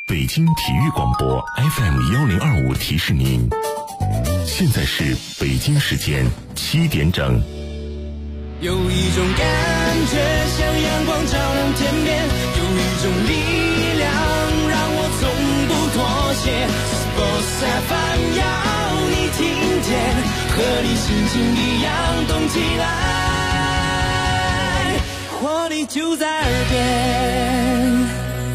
北京体育广播 FM1025提示您，现在是北京时间7点整。 有一种感觉像阳光照亮天边，有一种力量让我从不妥协。Sports FM 要你听见，和你心情一样动起来，活力就在耳边。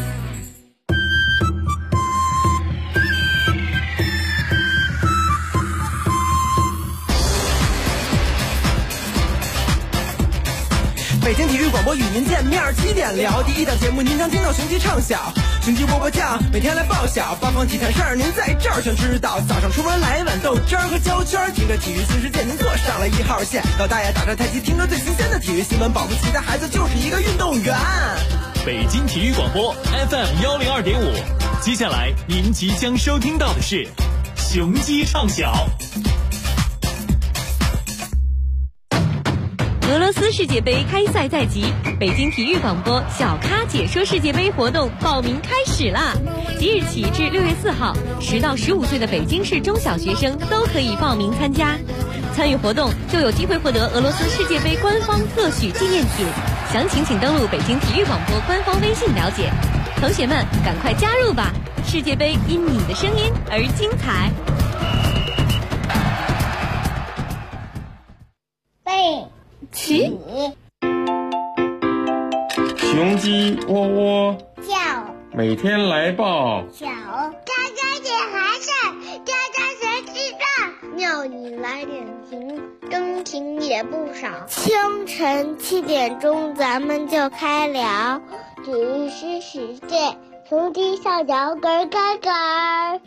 北京体育广播与您见面，7点聊第一档节目，您将听到雄鸡唱晓，雄鸡波波酱，每天来报晓，八方体坛事儿您在这儿全知道。早上出门来一碗豆汁儿和焦圈，听着体育新世界，您坐上了1号线。老大爷打着太极，听着最新鲜的体育新闻，保不齐的孩子就是一个运动员。 北京体育广播 FM102.5，接下来您即将收听到的是雄鸡唱晓。 俄罗斯世界杯开赛在即，北京体育广播小咖解说世界杯活动报名开始啦！即日起至6月4号，10到15岁的北京市中小学生都可以报名参加。参与活动就有机会获得俄罗斯世界杯官方特许纪念品，详情请登录北京体育广播官方微信了解。同学们，赶快加入吧！世界杯因你的声音而精彩。 起， 雄鸡窝窝叫， 每天来报小，家家点孩子，家家谁知道？庙里来点情，真情也不少。清晨7点钟，咱们就开聊，体育新世界，雄鸡上摇咯咯咯。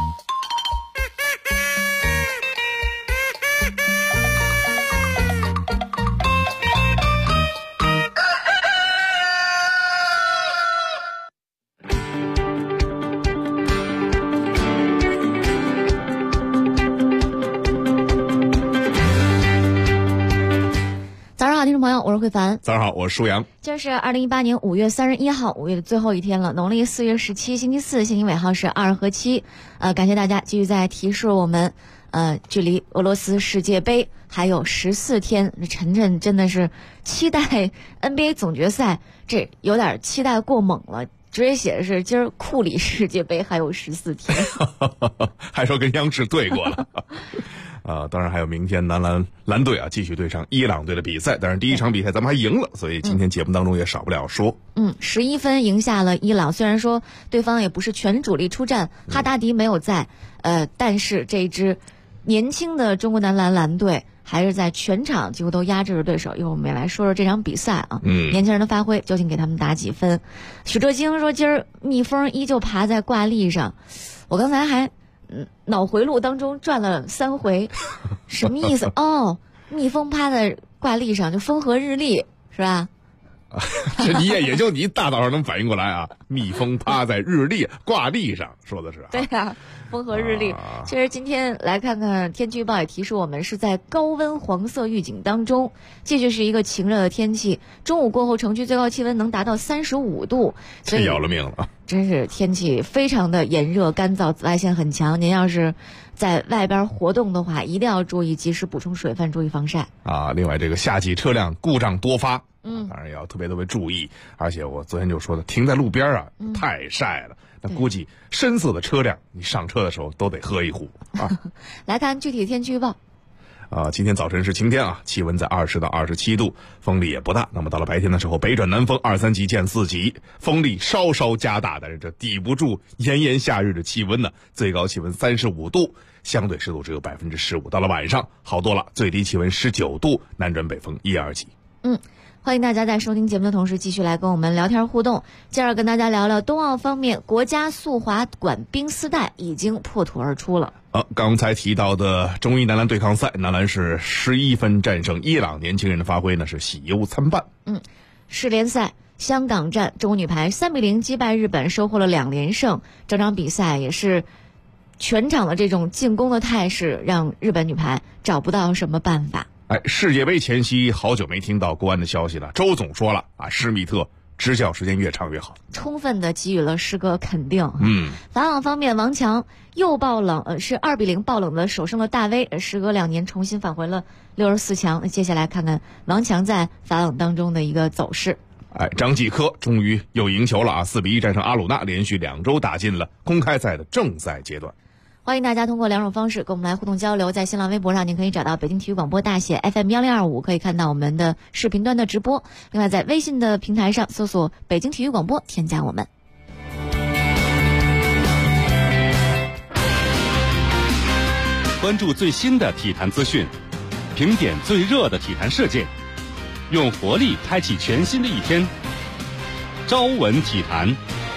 听众朋友，我是慧凡。 早上好，我是舒阳。 今儿是2018年5月31号，5月的最后一天了，农历4月17，星期四，星期尾号是2和7。感谢大家继续在提示我们，距离俄罗斯世界杯还有14天。晨晨真的是期待 NBA 总决赛，这有点期待过猛了。直接写的是今儿库里世界杯还有14天， 还说跟央视对过了。当然还有明天男篮队继续对上伊朗队的比赛，但是第一场比赛咱们还赢了，所以今天节目当中也少不了说。 11分赢下了伊朗，虽然说对方也不是全主力出战，哈达迪没有在，但是这支年轻的中国男篮队还是在全场几乎都压制着对手。一会儿我们也来说说这场比赛啊，年轻人的发挥究竟给他们打几分？许哲京说今儿蜜蜂依旧爬在挂历上，我刚才还脑回路当中转了3回，什么意思？哦，蜜蜂趴在挂历上就风和日丽是吧？ 这也就你大早上能反应过来啊！蜜蜂趴在挂历上，说的是对啊，风和日丽。其实今天来看看天气预报也提示我们是在高温黄色预警当中，继续是一个晴热的天气。中午过后，城区最高气温能达到35度，所以要了命了。 真是天气非常的炎热干燥，紫外线很强。您要是在外边活动的话，一定要注意及时补充水分，注意防晒啊。另外，这个夏季车辆故障多发。当然也要特别注意，而且我昨天就说的，停在路边太晒了，那估计深色的车辆你上车的时候都得喝一壶啊。 来看具体的天气预报。 今天早晨是晴天气温在20到27度，风力也不大。那么到了白天的时候，北转南风2、3级见4级，风力稍稍加大，但是这抵不住炎炎夏日的气温呢。最高气温35度，相对湿度只有15%。到了晚上好多了，最低气温19度，南转北风1、2级。 欢迎大家在收听节目的同时继续来跟我们聊天互动。今儿跟大家聊聊冬奥方面，国家速滑管冰丝带已经破土而出了。 刚才提到的中伊男篮对抗赛，男篮是11分战胜伊朗，年轻人的发挥呢是喜忧参半。 世联赛香港站，中国女排3比0击败日本，收获了2连胜。这场比赛也是全场的这种进攻的态势，让日本女排找不到什么办法。 世界杯前夕好久没听到国安的消息了。周总说了施密特执教时间越长越好， 充分的给予了诗歌肯定。法网方面，王强又爆冷，是2-0爆冷的手胜了大威，时隔2年重新返回了64强。接下来看看王强在法网当中的一个走势。 张继科终于又赢球了啊！4-1战胜阿鲁纳，连续2周打进了公开赛的正赛阶段。 欢迎大家通过2种方式跟我们来互动交流，在新浪微博上您可以找到北京体育广播大写 FM1025，可以看到我们的视频端的直播。另外在微信的平台上搜索北京体育广播，添加我们。 关注最新的体坛资讯，评点最热的体坛事件，用活力开启全新的一天。朝闻体坛。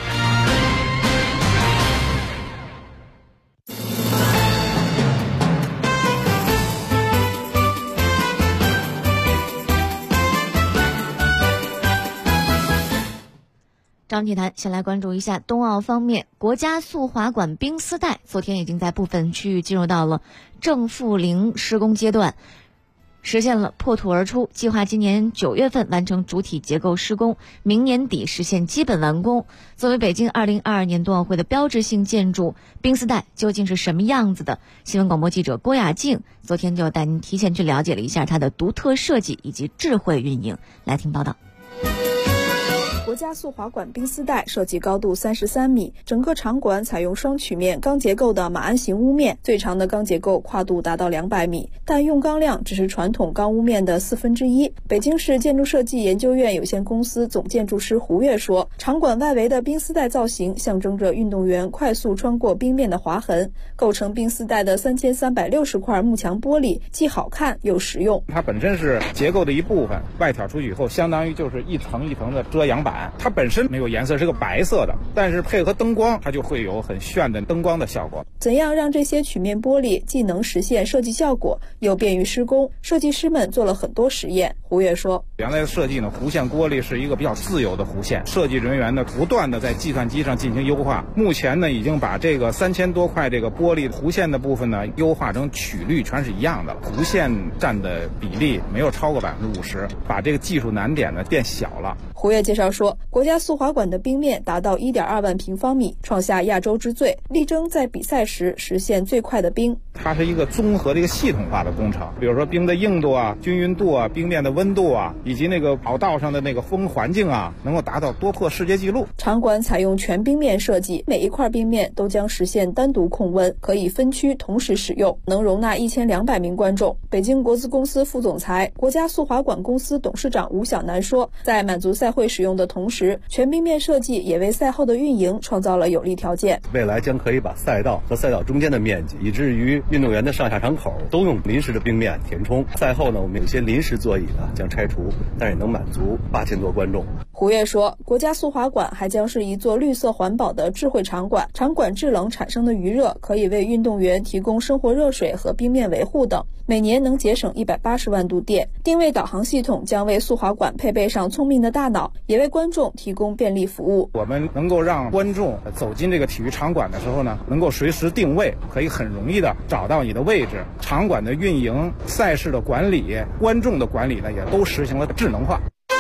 张体坛先来关注一下冬奥方面，国家速滑馆冰丝带昨天已经在部分区域进入到了正负零施工阶段，实现了破土而出，计划今年9月份完成主体结构施工，明年底实现基本完工。作为北京2022年冬奥会的标志性建筑，冰丝带究竟是什么样子的？新闻广播记者郭雅静昨天就带您提前去了解了一下它的独特设计以及智慧运营。来听报道。 国家速滑馆冰丝带设计高度33米，整个场馆采用双曲面钢结构的马鞍形屋面，最长的钢结构跨度达到200米，但用钢量只是传统钢屋面的1/4。北京市建筑设计研究院有限公司总建筑师胡越说，场馆外围的冰丝带造型象征着运动员快速穿过冰面的划痕，构成冰丝带的3360块幕墙玻璃既好看又实用。 它本身是结构的一部分，外挑出去以后相当于就是一层一层的遮阳板，它本身没有颜色，是个白色的，但是配合灯光它就会有很炫的灯光的效果。 怎样让这些曲面玻璃既能实现设计效果又便于施工，设计师们做了很多实验。胡越说， 原来的设计呢，弧线玻璃是一个比较自由的弧线，设计人员呢不断的在计算机上进行优化，目前呢已经把这个3000多块这个玻璃弧线的部分呢优化成曲率全是一样的了，弧线占的比例没有超过50%，把这个技术难点呢变小了。 胡越介绍说，国家速滑馆的冰面达到1.2万平方米，创下亚洲之最，力争在比赛时实现最快的冰。 它是一个综合的一个系统化的工程，比如说冰的硬度啊、均匀度啊、冰面的温度啊，以及那个跑道上的那个风环境啊，能够达到多破世界纪录。 场馆采用全冰面设计，每一块冰面都将实现单独控温，可以分区同时使用，能容纳1200名观众。北京国资公司副总裁、国家速滑馆公司董事长吴晓南说，在满足赛会使用的同时，全冰面设计也为赛后的运营创造了有利条件。 未来将可以把赛道和赛道中间的面积，以至于运动员的上下场口都用临时的冰面填充。赛后呢，我们有些临时座椅呢将拆除，但也能满足8000多观众。 胡越说，国家速滑馆还将是一座绿色环保的智慧场馆，场馆制冷产生的余热可以为运动员提供生活热水和冰面维护等，每年能节省180万度电。定位导航系统将为速滑馆配备上聪明的大脑，也为观众提供便利服务。 我们能够让观众走进这个体育场馆的时候呢，能够随时定位，可以很容易的找到你的位置。场馆的运营、赛事的管理、观众的管理呢，也都实行了智能化。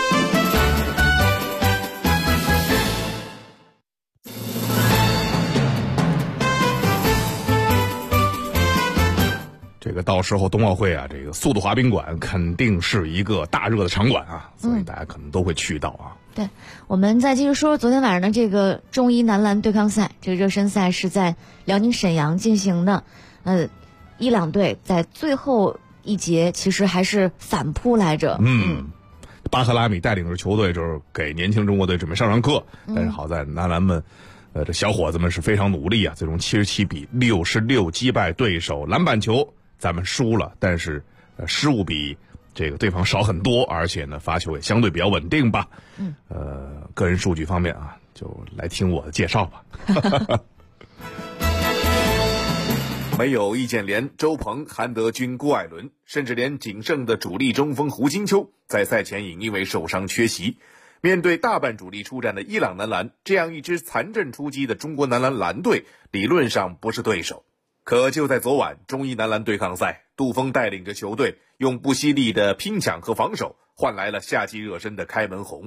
这个到时候冬奥会啊，这个速度滑冰馆肯定是一个大热的场馆啊，所以大家可能都会去到啊。 对，我们再继续说，昨天晚上的这个中医男篮对抗赛，这个热身赛是在辽宁沈阳进行的。伊朗队在最后一节其实还是反扑来着。 巴赫拉米带领着球队就是给年轻中国队准备上课，但是好在男篮们这小伙子们是非常努力啊，最终77-66击败对手。篮板球咱们输了，但是失误比这个对方少很多，而且呢罚球也相对比较稳定吧。个人数据方面啊，就来听我的介绍吧。没有易建联、周鹏、韩德君、郭艾伦，甚至连仅剩的主力中锋胡金秋在赛前也因为受伤缺席。面对大半主力出战的伊朗男篮，这样一支残阵出击的中国男篮蓝队理论上不是对手。可就在昨晚中伊男篮对抗赛，杜锋带领着球队用不犀利的拼抢和防守换来了夏季热身的开门红。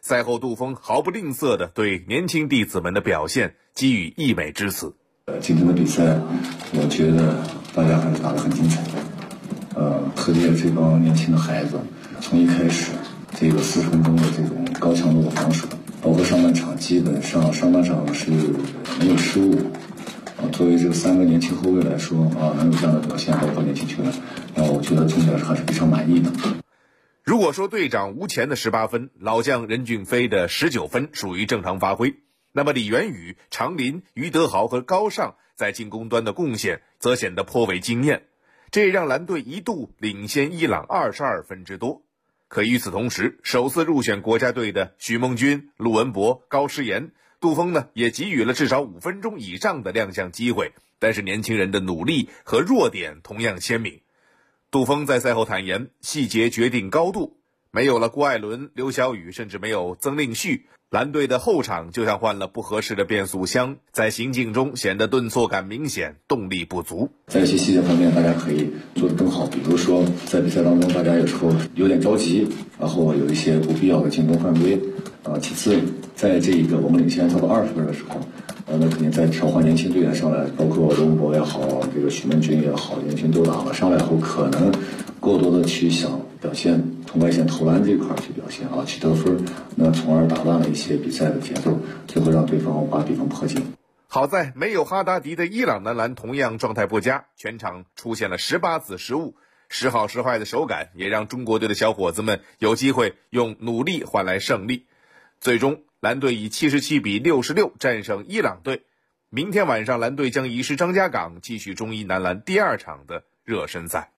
赛后杜峰毫不吝啬地对年轻弟子们的表现给予溢美之词。 今天的比赛，我觉得大家还是打得很精彩。特别这帮年轻的孩子，从一开始这个40分钟的这种高强度的防守，包括上半场基本上是没有失误。作为这个3个年轻后卫来说能有这样的表现，包括年轻球员，让我觉得总体来说还是非常满意的。 如果说队长吴前的18分，老将任骏飞的19分属于正常发挥，那么李元宇、常林、于德豪和高尚在进攻端的贡献则显得颇为惊艳，这也让蓝队一度领先伊朗22分之多。可与此同时，首次入选国家队的许梦军、陆文博、高诗岩，杜峰呢也给予了至少5分钟以上的亮相机会，但是年轻人的努力和弱点同样鲜明。杜峰在赛后坦言，细节决定高度，没有了郭艾伦、刘晓宇，甚至没有曾令旭，蓝队的后场就像换了不合适的变速箱，在行进中显得顿挫感明显，动力不足。 在一些细节方面大家可以做得更好，比如说在比赛当中大家有时候有点着急，然后有一些不必要的进攻犯规。其次在这个我们领先超过20分的时候，那肯定在调换年轻队员上来，包括罗文博也好，这个许梦军也好，年轻都打了上来后，可能过多的去想表现从外线投篮这块去表现去得分，那从而打乱了一些比赛的节奏，最后让对方把比分迫近。 好在没有哈达迪的伊朗男篮同样状态不佳，全场出现了18次失误，时好时坏的手感也让中国队的小伙子们有机会用努力换来胜利。最终蓝队以77比66战胜伊朗队。明天晚上蓝队将移师张家港继续中伊男篮第2场的热身赛。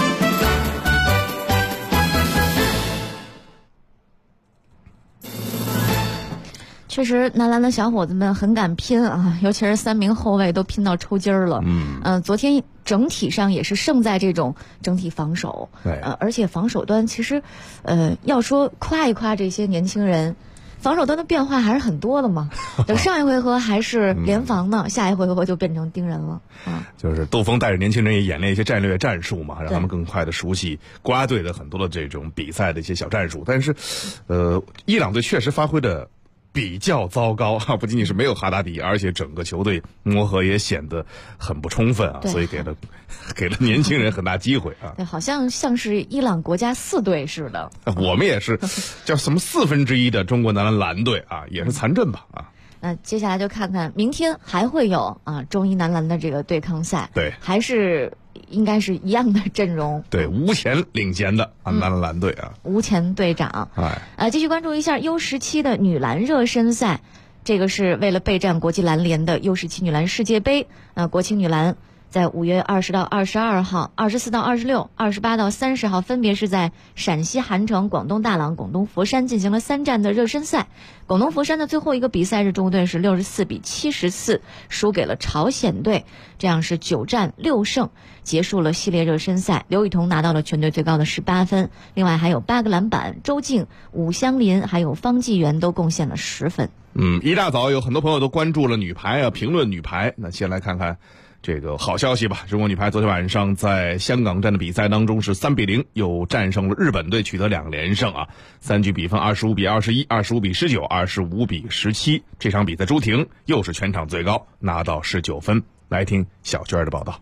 确实男篮的小伙子们很敢拼尤其是3名后卫都拼到抽筋了。昨天整体上也是胜在这种整体防守。而且防守端其实要说夸一夸这些年轻人，防守端的变化还是很多的嘛。等上一回合还是联防呢，下一回合就变成盯人了。 就是杜峰带着年轻人也演练一些战略战术嘛，让他们更快的熟悉国家队的很多的这种比赛的一些小战术。但是伊朗队确实发挥的比较糟糕不仅仅是没有哈达迪，而且整个球队磨合也显得很不充分所以给了年轻人很大机会对，好像是伊朗国家4队似的。 我们也是叫什么1/4的中国男篮蓝队也是残阵吧那接下来就看看明天还会有中伊男篮的这个对抗赛。 对， 还是应该是一样的阵容。 对，吴前领衔的男篮队吴前队长。继续关注一下 U17的女篮热身赛，这个是为了备战国际篮联的 U17女篮世界杯。国青女篮在5月20到22号、24到26、28到30号，分别是在陕西韩城、广东大朗、广东佛山进行了3站的热身赛。广东佛山的最后一个比赛日，中国队是64比74输给了朝鲜队，这样是9战6胜，结束了系列热身赛。刘雨桐拿到了全队最高的18分，另外还有8个篮板，周静、武香林还有方纪元都贡献了10分。 一大早有很多朋友都关注了女排评论女排。那先来看看这个好消息吧。中国女排昨天晚上在香港站的比赛当中是3比0又战胜了日本队，取得2连胜3局比分25比21、25比19、25比17。这场比赛朱婷又是全场最高，拿到19分。来听小娟的报道。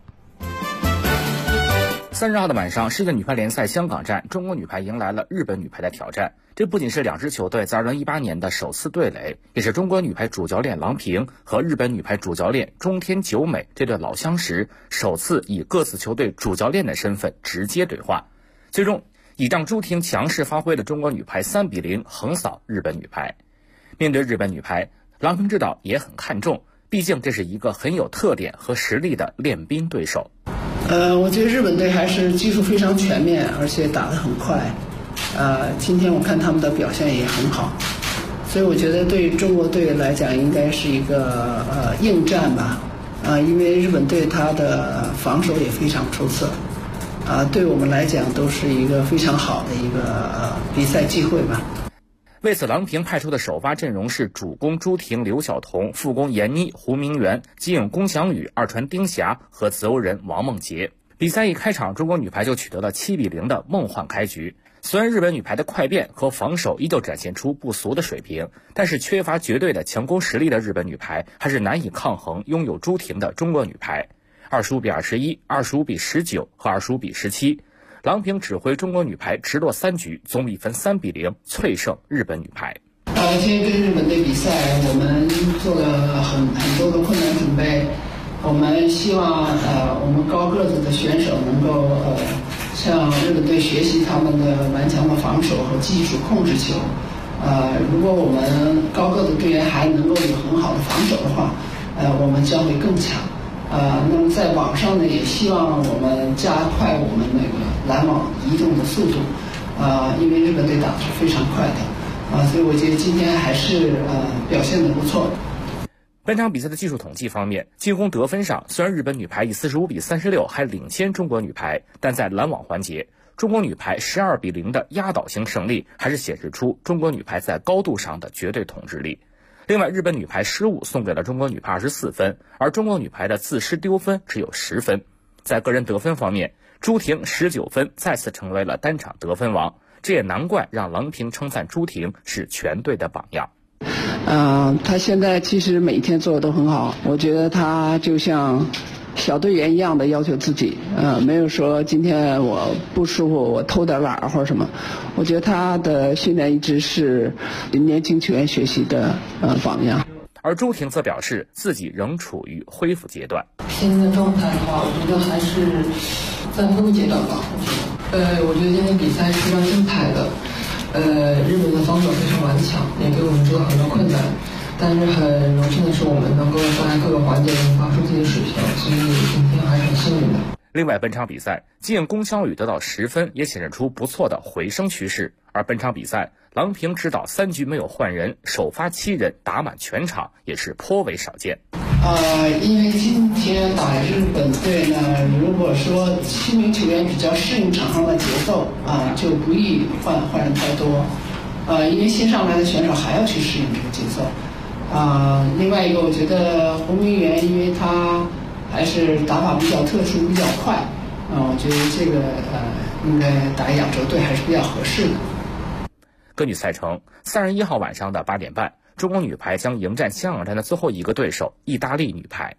30号的晚上，世界女排联赛香港站，中国女排迎来了日本女排的挑战。这不仅是2支球队在2018年的首次对垒，也是中国女排主教练郎平和日本女排主教练中田久美这对老相识首次以各自球队主教练的身份直接对话。最终以让朱婷强势发挥的中国女排3比0横扫日本女排。面对日本女排，郎平指导也很看重，毕竟这是一个很有特点和实力的练兵对手。 我觉得日本队还是技术非常全面，而且打得很快。今天我看他们的表现也很好，所以我觉得对中国队来讲应该是一个硬战吧。因为日本队他的防守也非常出色，对我们来讲都是一个非常好的一个比赛机会吧。 为此，郎平派出的首发阵容是主攻朱婷、刘晓彤，副攻闫妮、胡明元，接应龚翔宇、二传丁霞和自由人王梦洁。比赛一开场，中国女排就取得了7比0的梦幻开局。 虽然日本女排的快变和防守依旧展现出不俗的水平，但是缺乏绝对的强攻实力的日本女排还是难以抗衡拥有朱婷的中国女排。25-21、25-19和25-17，郎平指挥中国女排直落3局，总比分3-0脆胜日本女排。 今天跟日本队比赛，我们做了很多的困难准备。我们希望我们高个子的选手能够向日本队学习他们的顽强的防守和技术控制球。如果我们高个子队员还能够有很好的防守的话，我们将会更强。那么在网上呢，也希望我们加快我们那个拦网移动的速度。因为日本队打得是非常快的。所以我觉得今天还是表现得不错。 本场比赛的技术统计方面，进攻得分上，虽然日本女排以45-36还领先中国女排，但在拦网环节，中国女排12-0的压倒性胜利，还是显示出中国女排在高度上的绝对统治力。另外，日本女排失误送给了中国女排24分，而中国女排的自失丢分只有10分。在个人得分方面，朱婷19分再次成为了单场得分王，这也难怪让郎平称赞朱婷是全队的榜样。 他现在其实每天做的都很好，我觉得他就像小队员一样的要求自己，没有说今天我不舒服我偷点懒或者什么。我觉得他的训练一直是年轻球员学习的榜样。 而朱婷则表示自己仍处于恢复阶段。 现在的状态的话，我觉得还是在恢复阶段吧。我觉得今天比赛是非常精彩的。日本的防守非常顽强，也给我们做了很多困难，但是很荣幸的是我们能够在各个环节中发出自己的水平，所以今天还是很幸运的。 另外，本场比赛进宫香羽得到10分，也显示出不错的回升趋势。而本场比赛，郎平指导3局没有换人，首发7人打满全场，也是颇为少见。 因为今天打日本队呢，如果说新名球员比较适应场上的节奏就不宜换人太多。因为新上来的选手还要去适应这个节奏。另外一个，我觉得胡明元，因为他还是打法比较特殊、比较快，我觉得这个应该打亚洲队还是比较合适的。 根据赛程，31号晚上的8点半，中国女排将迎战香港站的最后一个对手意大利女排。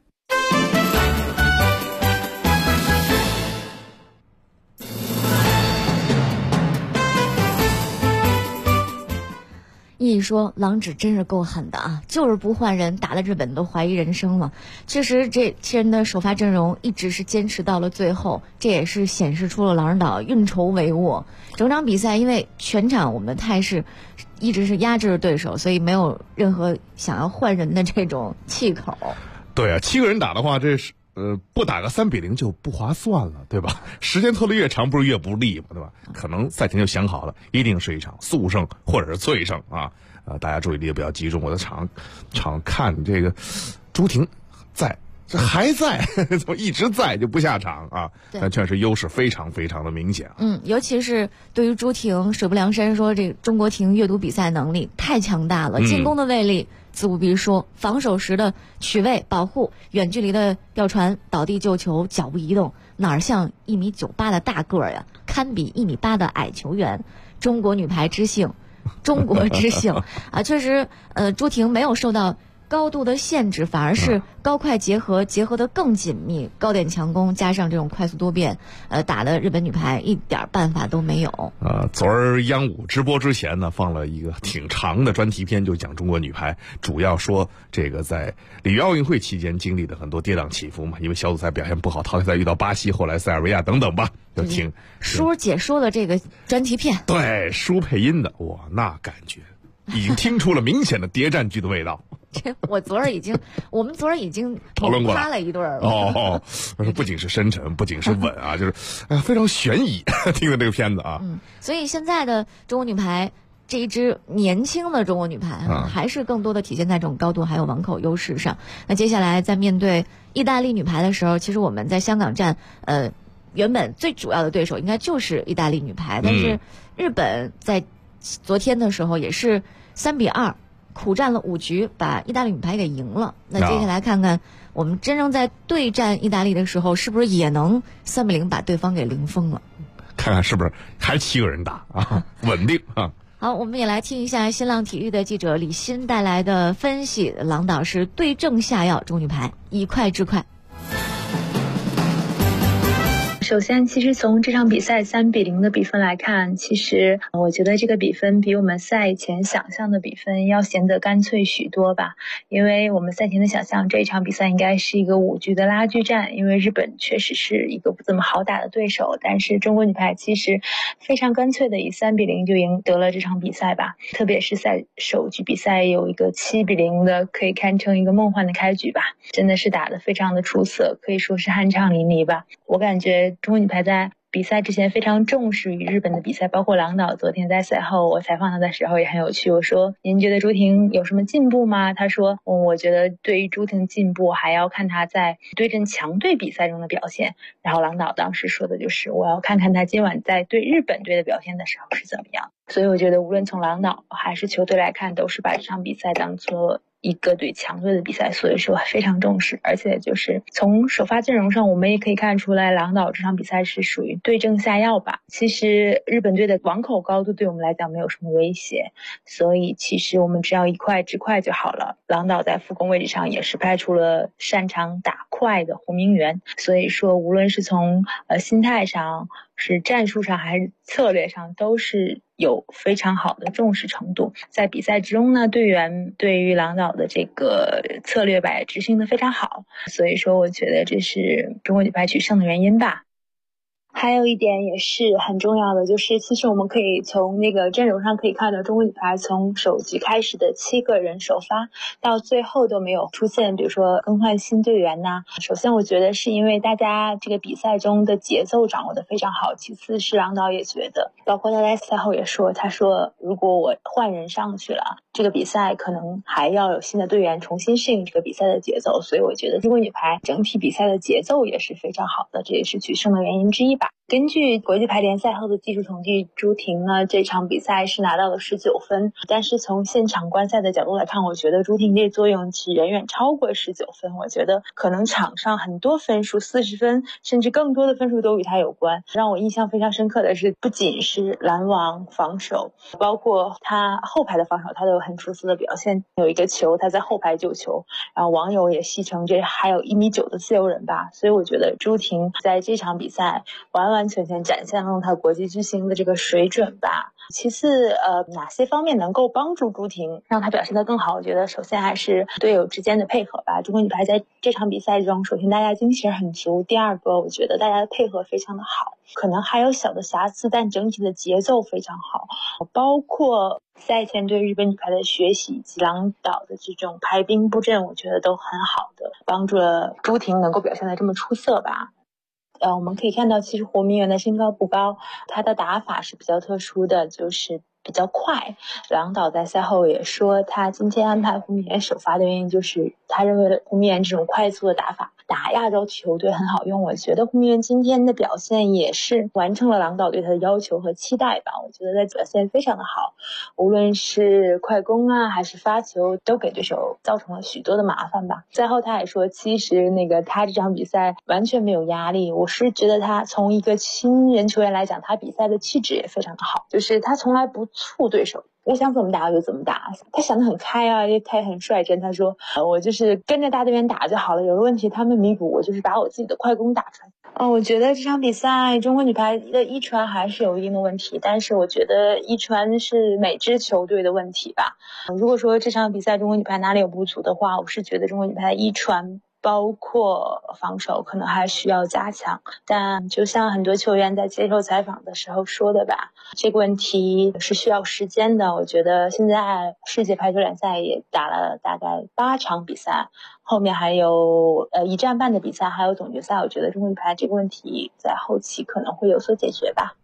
一说郎指真是够狠的啊，就是不换人，打了日本都怀疑人生了。确实这7人的首发阵容一直是坚持到了最后，这也是显示出了郎指导运筹帷幄。整场比赛因为全场我们的态势一直是压制着对手，所以没有任何想要换人的这种气口。 对啊，7个人打的话，这是不打个3-0就不划算了，对吧？时间拖得越长，不是越不利嘛，对吧？可能赛前就想好了，一定是一场速胜或者是脆胜啊！大家注意力比较集中。我在场看这个朱婷在，这还在，怎么一直在就不下场啊？但确实优势非常非常的明显。 尤其是对于朱婷，水泊梁山说这中国婷阅读比赛能力太强大了，进攻的威力自不必说，防守时的取位保护，远距离的吊传倒地救球，脚步移动哪像1.98米的大个呀，堪比1.8米的矮球员。中国女排之幸，中国之幸啊，确实朱婷没有受到高度的限制，反而是高快结合得更紧密，高点强攻加上这种快速多变，打的日本女排一点办法都没有。 昨儿央五直播之前呢，放了一个挺长的专题片，就讲中国女排，主要说这个在里约奥运会期间经历的很多跌宕起伏嘛，因为小组赛表现不好，淘汰赛遇到巴西，后来塞尔维亚等等吧，就听书解说的这个专题片， 对，书配音的，哇，那感觉已经听出了明显的谍战剧的味道。 我们昨儿已经讨论过了一顿了。 哦，不仅是深沉，不仅是稳啊，就是非常悬疑。听的这个片子啊， 所以现在的中国女排这一支年轻的中国女排还是更多的体现在这种高度还有网口优势上。那接下来在面对意大利女排的时候，其实我们在香港站原本最主要的对手应该就是意大利女排，但是日本在昨天的时候也是3-2。苦战了5局，把意大利女排给赢了。那接下来看看我们真正在对战意大利的时候，是不是也能3-0把对方给零封了？ 看看是不是还是7个人打啊，稳定啊。 好，我们也来听一下新浪体育的记者李欣带来的分析。郎导是对症下药，中女排以快制快。 首先，其实从这场比赛3-0的比分来看，其实我觉得这个比分比我们赛前想象的比分要显得干脆许多吧。因为我们赛前的想象，这场比赛应该是一个5局的拉锯战，因为日本确实是一个不怎么好打的对手，但是中国女排其实非常干脆的以3-0就赢得了这场比赛吧。特别是在首局比赛有一个7-0的，可以堪称一个梦幻的开局吧，真的是打得非常的出色，可以说是酣畅淋漓吧。我感觉中国女排在比赛之前非常重视与日本的比赛，包括郎导昨天在赛后我采访他的时候也很有趣，我说您觉得朱婷有什么进步吗？他说我觉得对于朱婷进步还要看她在对阵强队比赛中的表现，然后郎导当时说的就是我要看看她今晚在对日本队的表现的时候是怎么样。所以我觉得无论从郎导还是球队来看，都是把这场比赛当作一个对强队的比赛，所以说非常重视。而且就是从首发阵容上，我们也可以看出来郎导这场比赛是属于对症下药吧。其实日本队的网口高度对我们来讲没有什么威胁，所以其实我们只要以快制快就好了。郎导在副攻位置上也是派出了擅长打快的胡明元，所以说无论是从心态上，是战术上还是策略上，都是有非常好的重视程度。在比赛之中呢，队员对于郎导的这个策略吧也执行的非常好，所以说我觉得这是中国女排取胜的原因吧。还有一点也是很重要的，就是其实我们可以从那个阵容上可以看到，中国女排从首局开始的7个人首发到最后都没有出现比如说更换新队员呐。首先我觉得是因为大家这个比赛中的节奏掌握得非常好，其次是郎导也觉得，包括他在赛后也说，他说如果我换人上去了，这个比赛可能还要有新的队员重新适应这个比赛的节奏，所以我觉得中国女排整体比赛的节奏也是非常好的，这也是取胜的原因之一吧。根据国际排联赛后的技术统计，朱婷呢这场比赛是拿到了19分，但是从现场观赛的角度来看，我觉得朱婷这作用是远远超过19分，我觉得可能场上很多分数40分甚至更多的分数都与她有关。让我印象非常深刻的是，不仅是拦网防守，包括她后排的防守她都有很出色的表现。有一个球她在后排救球，然后网友也戏称这还有1.9米的自由人吧，所以我觉得朱婷在这场比赛完全展现了她国际巨星的这个水准吧。其次哪些方面能够帮助朱婷让她表现得更好，我觉得首先还是队友之间的配合吧。中国女排在这场比赛中，首先大家精气很足，第二个我觉得大家的配合非常的好，可能还有小的瑕疵，但整体的节奏非常好，包括赛前对日本女排的学习以及郎导的这种排兵布阵，我觉得都很好的帮助了朱婷能够表现得这么出色吧。我们可以看到其实胡明元的身高不高，他的打法是比较特殊的，就是比较快。郎导在赛后也说，他今天安排胡明元首发的原因就是他认为胡明元这种快速的打法打亚洲球队很好用。我觉得胡明元今天的表现也是完成了郎导对他的要求和期待吧，我觉得他表现非常的好，无论是快攻啊还是发球都给对手造成了许多的麻烦吧。赛后他也说，其实他这场比赛完全没有压力，我是觉得他从一个新人球员来讲，他比赛的气质也非常的好，就是他从来不怵对手，我想怎么打我就怎么打，他想得很开啊，他也很率真，他说我就是跟着大队员打就好了，有了问题他们弥补，我就是把我自己的快攻打出来。我觉得这场比赛中国女排的一传还是有一定的问题，但是我觉得一传是每支球队的问题吧。如果说这场比赛中国女排哪里有不足的话，我是觉得中国女排的一传包括防守可能还需要加强，但就像很多球员在接受采访的时候说的吧，这个问题是需要时间的。我觉得现在世界排球联赛也打了大概8场比赛，后面还有1战半的比赛，还有总决赛，我觉得中国女排这个问题在后期可能会有所解决吧。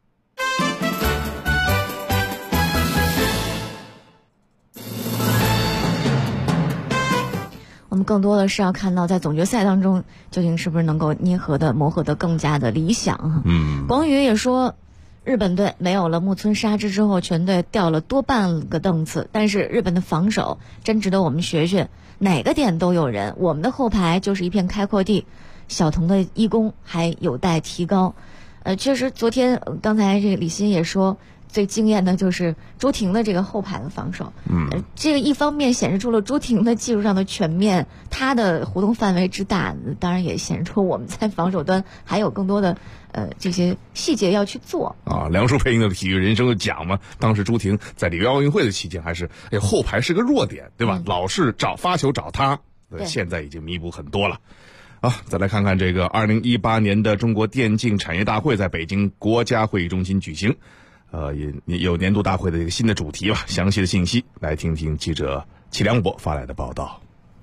我们更多的是要看到在总决赛当中究竟是不是能够磨合的更加的理想。广宇也说，日本队没有了木村沙织之后，全队掉了多半个档次，但是日本的防守真值得我们学学，哪个点都有人，我们的后排就是一片开阔地，小藤的一攻还有待提高。 确实，昨天刚才这个李欣也说，最惊艳的就是朱婷的这个后排的防守。这个一方面显示出了朱婷的技术上的全面，她的活动范围之大，当然也显示出我们在防守端还有更多的这些细节要去做啊。梁淑佩赢得体育人生的奖嘛，当时朱婷在里约奥运会的期间还是后排是个弱点，对吧？老是发球找她，现在已经弥补很多了。再来看看这个2018年的中国电竞产业大会在北京国家会议中心举行。也有年度大会的一个新的主题吧，详细的信息来听听记者齐良博发来的报道。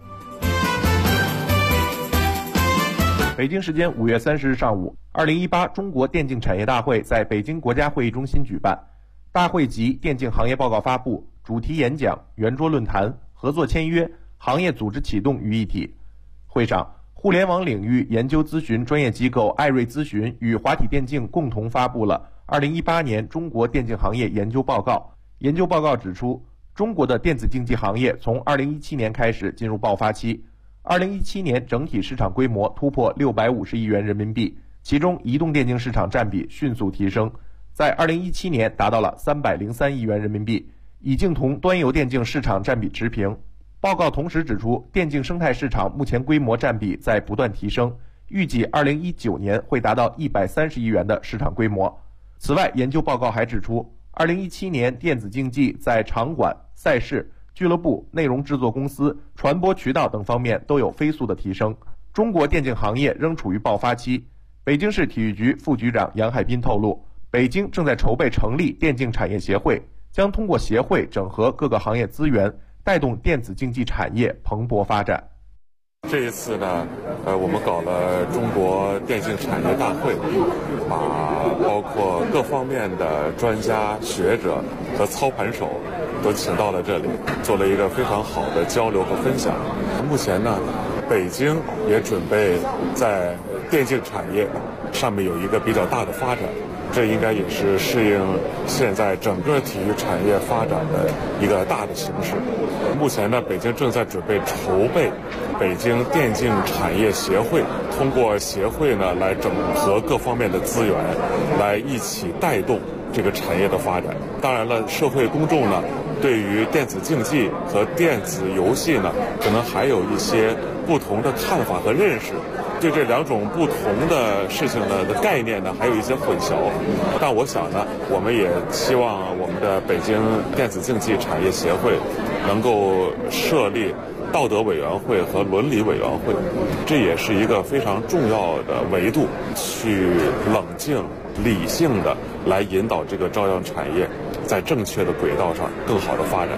北京时间5月30日上午，2018中国电竞产业大会在北京国家会议中心举办。大会集电竞行业报告发布、主题演讲、圆桌论坛、合作签约、行业组织启动于一体。会上，互联网领域研究咨询专业机构艾瑞咨询与华体电竞共同发布了2018年中国电竞行业研究报告。研究报告指出，中国的电子竞技行业从2017年开始进入爆发期。2017年整体市场规模突破650亿元人民币，其中移动电竞市场占比迅速提升，在2017年达到了303亿元人民币，已经同端游电竞市场占比持平。报告同时指出，电竞生态市场目前规模占比在不断提升，预计2019年会达到130亿元的市场规模。此外，研究报告还指出，2017年电子竞技在场馆、赛事、俱乐部、内容制作公司、传播渠道等方面都有飞速的提升。中国电竞行业仍处于爆发期。北京市体育局副局长杨海滨透露，北京正在筹备成立电竞产业协会，将通过协会整合各个行业资源，带动电子竞技产业蓬勃发展。 这一次呢，我们搞了中国电竞产业大会，把包括各方面的专家学者和操盘手都请到了这里，做了一个非常好的交流和分享。目前呢，北京也准备在电竞产业上面有一个比较大的发展，这应该也是适应现在整个体育产业发展的一个大的形势。目前呢，北京正在准备筹备北京电竞产业协会，通过协会呢来整合各方面的资源，来一起带动这个产业的发展。当然了，社会公众呢对于电子竞技和电子游戏呢可能还有一些不同的看法和认识，对这两种不同的事情呢的概念呢还有一些混淆。但我想呢，我们也希望我们的北京电子竞技产业协会能够设立道德委员会和伦理委员会，这也是一个非常重要的维度，去冷静理性的来引导这个朝阳产业在正确的轨道上更好的发展。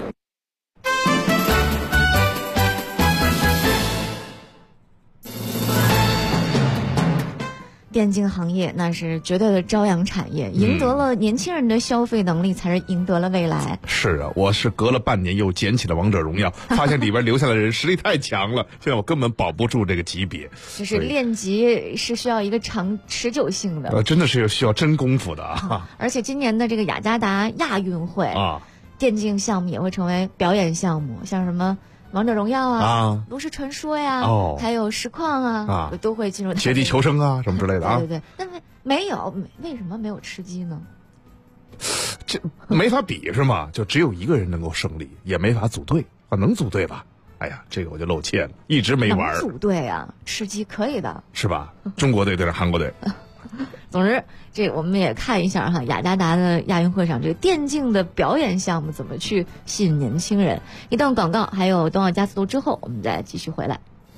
电竞行业那是绝对的朝阳产业，赢得了年轻人的消费能力，才是赢得了未来。 是啊，我是隔了半年又捡起了王者荣耀，发现里边留下的人实力太强了，现在我根本保不住这个级别。 就是练级是需要一个持久性的， 真的是需要真功夫的啊！ 而且今年的这个雅加达亚运会啊，电竞项目也会成为表演项目，像什么王者荣耀啊，炉石传说呀，还有实况啊，都会进入绝地求生啊什么之类的啊。 对，但没有，为什么没有吃鸡呢？ 这没法比是吗？就只有一个人能够胜利，也没法组队啊，能组队吧？哎呀，这个我就露怯了，一直没玩。 能组队啊，吃鸡可以的， 是吧？中国队对上韩国队。 总之，这我们也看一下哈，雅加达的亚运会上这个电竞的表演项目怎么去吸引年轻人。一段广告，还有冬奥加速度之后，我们再继续回来。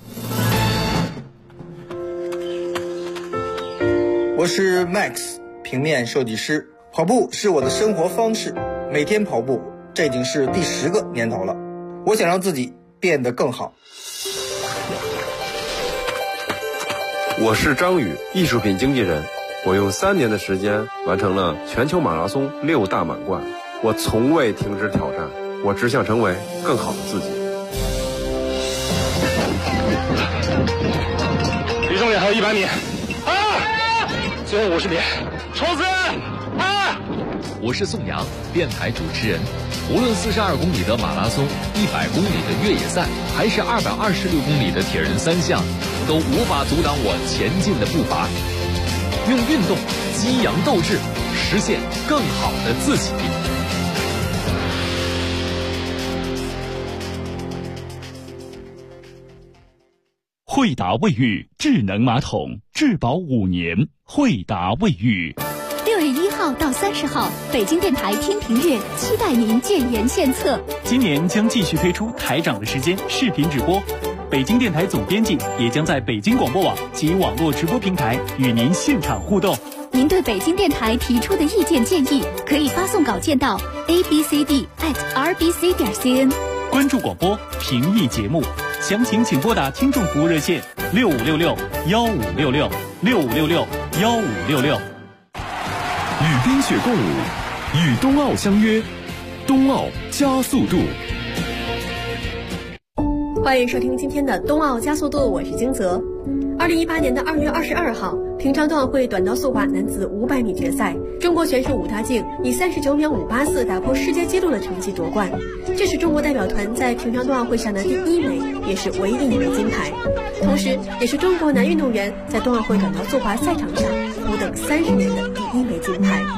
我是 Max 平面设计师，跑步是我的生活方式，每天跑步，这已经是第10个年头了。我想让自己变得更好。 我是张宇，艺术品经纪人。我用3年的时间完成了全球马拉松6大满贯。我从未停止挑战，我只想成为更好的自己。 离终点还有100米，最后50米，冲刺！ 我是宋阳，电台主持人。无论42公里的马拉松、100公里的越野赛，还是226公里的铁人3项，都无法阻挡我前进的步伐。 用运动激扬斗志，实现更好的自己。 惠达卫浴智能马桶，质保5年。惠达卫浴。 6月1号到30号，北京电台天平月期待您建言献策。 今年将继续推出台长的时间视频直播，北京电台总编辑也将在北京广播网及网络直播平台与您现场互动。 您对北京电台提出的意见建议，可以发送稿件到 abcd@rbc.cn。 关注广播，评议节目，详情请拨打听众服务热线6566-1566，6566-1566。 与冰雪共舞，与冬奥相约，冬奥加速度。 欢迎收听今天的冬奥加速度，我是金泽。2018年的2月22号，平昌冬奥会短道速滑男子500米决赛，中国选手武大靖以39秒584打破世界纪录的成绩夺冠，这是中国代表团在平昌冬奥会上的第1枚，也是唯一1枚金牌，同时也是中国男运动员在冬奥会短道速滑赛场上苦等30年的第1枚金牌。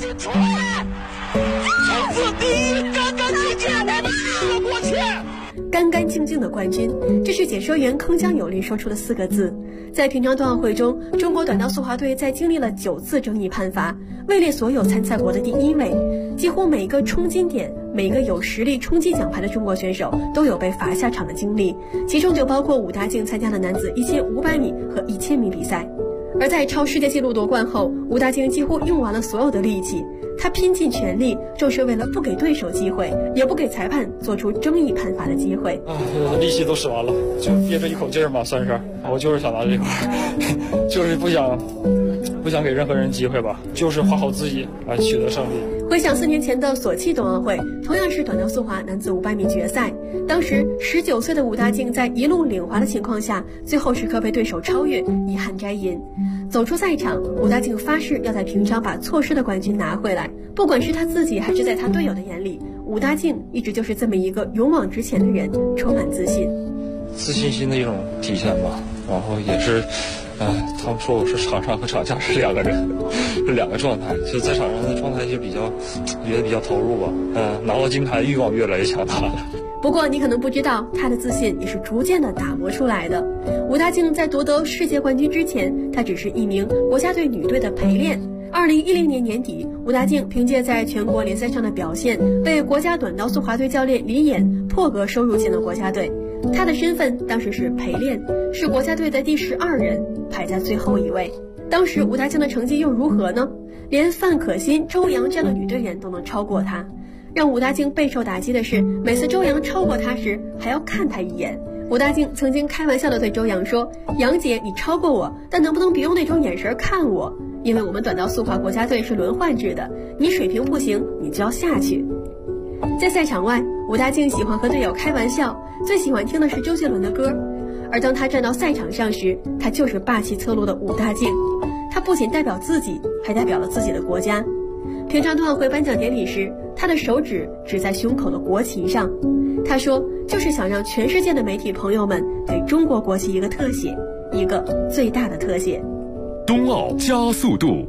干干净净的冠军，这是解说员铿锵有力说出的4个字。在平昌冬奥会中，中国短道速滑队在经历了9次争议判罚，位列所有参赛国的第1位。几乎每个冲金点，每个有实力冲击奖牌的中国选手都有被罚下场的经历，其中就包括武大靖参加了男子1500米和1000米比赛。而在超世界纪录夺冠后，武大靖几乎用完了所有的力气，他拼尽全力，就是为了不给对手机会，也不给裁判做出争议判罚的机会。 力气都使完了，就憋着一口劲儿嘛，算是。我就是想拿这块，就是不想给任何人机会吧，就是花好自己来取得胜利。 回想4年前的索契冬奥会，同样是短道速滑男子500米决赛，当时19岁的武大靖在一路领滑的情况下，最后时刻被对手超越，遗憾摘银。走出赛场，武大靖发誓要在平昌把错失的冠军拿回来，不管是他自己还是在他队友的眼里，武大靖一直就是这么一个勇往直前的人，充满自信。 自信心的一种体现吧，然后也是他们说我是场上和场下是2个人，是2个状态。就在场上的状态就觉得比较投入吧。拿到金牌欲望越来越强大了。 不过你可能不知道，他的自信也是逐渐的打磨出来的。武大靖在夺得世界冠军之前，他只是一名国家队女队的陪练。2010年年底，武大靖凭借在全国联赛上的表现，被国家短道速滑队教练李岩破格收入进了国家队。他的身份当时是陪练，是国家队的第12人，排在最后一位。当时武大靖的成绩又如何呢？连范可新、周洋这样的女队员都能超过他。让武大靖备受打击的是，每次周洋超过他时还要看他一眼。武大靖曾经开玩笑地对周洋说：“杨姐，你超过我，但能不能别用那种眼神看我？因为我们短道速滑国家队是轮换制的，你水平不行，你就要下去。”在赛场外，武大靖喜欢和队友开玩笑，最喜欢听的是周杰伦的歌。而当他站到赛场上时，他就是霸气侧漏的武大靖。他不仅代表自己，还代表了自己的国家。平昌冬奥会颁奖典礼时，他的手指指在胸口的国旗上，他说就是想让全世界的媒体朋友们给中国国旗一个特写，一个最大的特写。 冬奥加速度。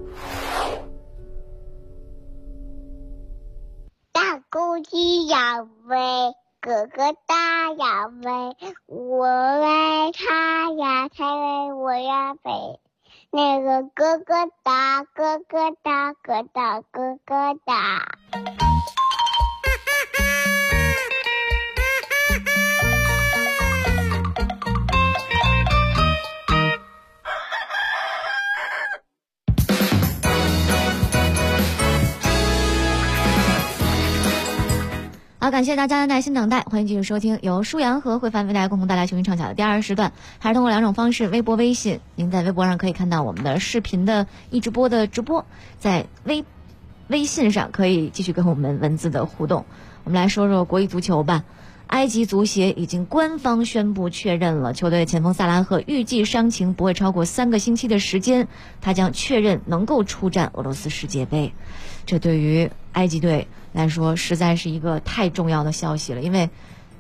大公鸡要飞，哥哥大要飞，我来它呀它我呀飞。那个哥哥大，哥哥大，哥大哥哥大。 好，感谢大家的耐心等待，欢迎继续收听由舒阳和慧帆为大家共同带来球迷畅想的第2时段，还是通过2种方式，微博、微信。您在微博上可以看到我们的视频的一直播的直播，在微信上可以继续跟我们文字的互动。我们来说说国际足球吧。埃及足协已经官方宣布确认了球队前锋萨拉赫预计伤情不会超过3个星期的时间，他将确认能够出战俄罗斯世界杯。这对于埃及队来说实在是一个太重要的消息了，因为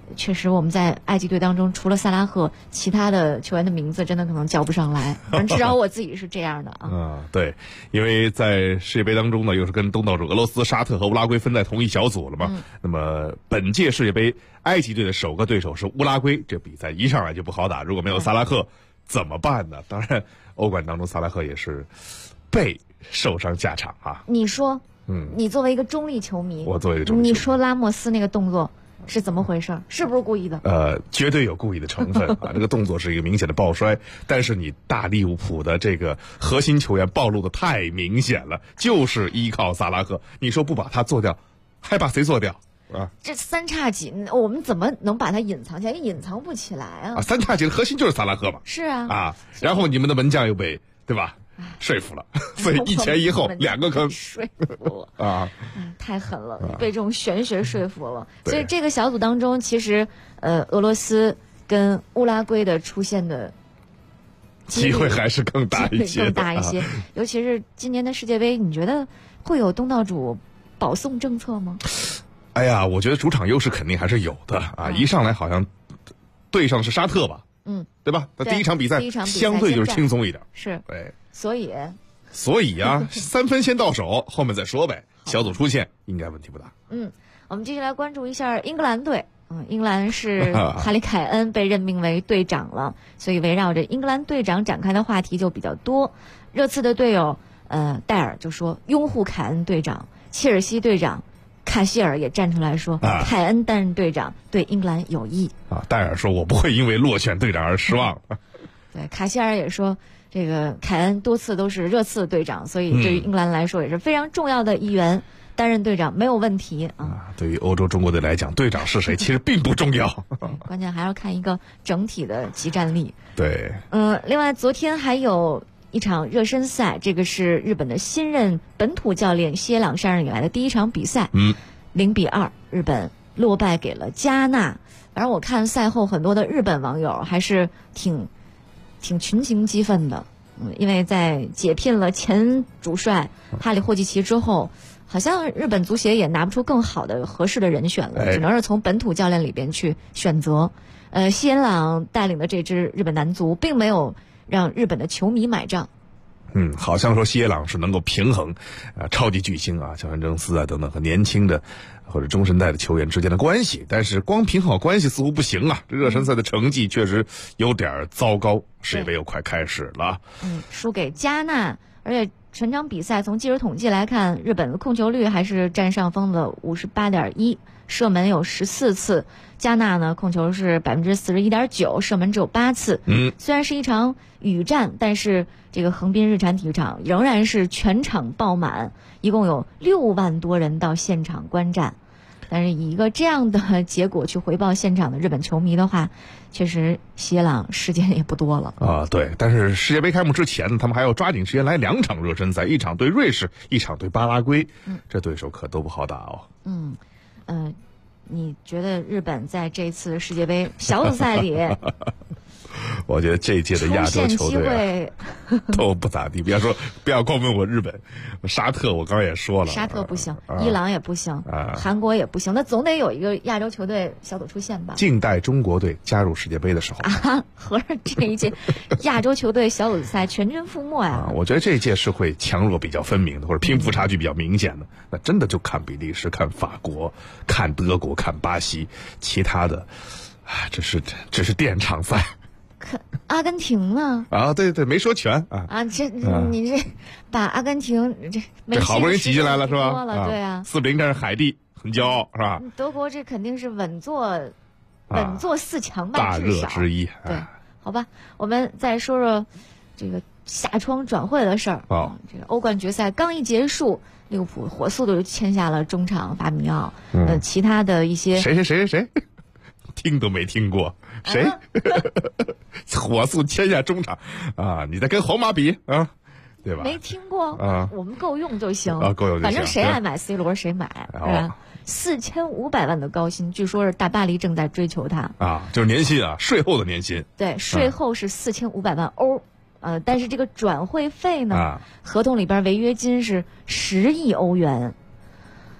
确实我们在埃及队当中，除了萨拉赫，其他的球员的名字真的可能叫不上来。反正至少我自己是这样的啊。 对，因为在世界杯当中呢，又是跟东道主俄罗斯、沙特和乌拉圭分在同一小组了嘛。那么本届世界杯，埃及队的首个对手是乌拉圭，这比赛一上来就不好打。如果没有萨拉赫，怎么办呢？当然，欧冠当中萨拉赫也是被受伤下场啊。 你说，你作为一个中立球迷， 我作为一个中立球迷， 你说拉莫斯那个动作是怎么回事？是不是故意的？ 绝对有故意的成分啊！这个动作是一个明显的抱摔，但是你大利物浦的这个核心球员暴露的太明显了，就是依靠萨拉赫。你说不把他做掉，还把谁做掉啊？ 这三叉戟，我们怎么能把它隐藏起来？隐藏不起来啊！ 三叉戟的核心就是萨拉赫嘛。 是啊。 然后你们的门将又被对吧？说服了，所以一前一后2个坑， 说服了啊！ 太狠了，被这种玄学说服了。所以这个小组当中，其实俄罗斯跟乌拉圭的出现的机会还是更大一些， 尤其是今年的世界杯，你觉得会有东道主保送政策吗？ 哎呀，我觉得主场优势肯定还是有的啊！一上来好像对上是沙特吧？对吧？那第一场比赛相对就是轻松一点， 是， 对， 所以啊，3分先到手，后面再说呗。小组出线应该问题不大。 我们继续来关注一下英格兰队。英格兰是哈里凯恩被任命为队长了，所以围绕着英格兰队长展开的话题就比较多。热刺的队友戴尔就说拥护凯恩队长，切尔西队长卡希尔也站出来说，凯恩担任队长对英格兰有益啊。戴尔说我不会因为落选队长而失望。 对，卡希尔也说这个凯恩多次都是热刺的队长，所以对于英格兰来说也是非常重要的一员，担任队长没有问题啊。 对于欧洲中国队来讲，队长是谁其实并不重要， 关键还要看一个整体的集战力。 对， 另外昨天还有一场热身赛，这个是日本的新任本土教练西野朗上任以来的第一场比赛，0-2，日本落败给了加纳。反正我看赛后很多的日本网友还是挺群情激愤的，因为在解聘了前主帅哈里霍季奇之后，好像日本足协也拿不出更好的合适的人选了，只能是从本土教练里边去选择。西野朗带领的这支日本男足并没有让日本的球迷买账。 好像说西野朗是能够平衡超级巨星啊，小川征司啊等等和年轻的或者中生代的球员之间的关系，但是光平好关系似乎不行啊。这热身赛的成绩确实有点糟糕，世界杯又快开始了。 输给加纳，而且全场比赛从技术统计来看，日本的控球率还是占上风的58.1%，射门有14次，加纳呢控球是41.9%，射门只有8次。虽然是一场雨战，但是这个横滨日产体育场仍然是全场爆满，一共有6万多人到现场观战。但是以一个这样的结果去回报现场的日本球迷的话，确实西野朗时间也不多了啊。对，但是世界杯开幕之前，他们还要抓紧时间来2场热身赛，一场对瑞士，一场对巴拉圭，这对手可都不好打哦。 你觉得日本在这次世界杯小组赛里我觉得这一届的亚洲球队都不咋地。不要光问我日本，沙特我刚才也说了， 沙特不行，伊朗也不行，韩国也不行，那总得有一个亚洲球队小组出线吧？ 静待中国队加入世界杯的时候合着这一届亚洲球队小组赛全军覆没呀！ 我觉得这一届是会强弱比较分明的，或者贫富差距比较明显的。那真的就看比利时、看法国、看德国、看巴西，其他的，这是垫场赛。 可阿根廷呢？ 对，没说全你这把阿根廷这好不容易挤进来了是吧？ 对啊 ，4-0战胜海地，很骄傲是吧？ 德国这肯定是稳坐4强吧， 大热之一。 对，好吧，我们再说说这个夏窗转会的事儿。这个欧冠决赛刚一结束，利物浦火速的就签下了中场法米奥，其他的一些谁听都没听过，谁？火速签下中场啊！你在跟皇马比啊，对吧？ 没听过我们够用就行够用就行。 反正谁爱买 C 罗谁买，是吧？4500万的高薪，据说是大巴黎正在追求他就是年薪税后的年薪。 对，税后是4500万欧，但是这个转会费呢，合同里边违约金是10亿欧元。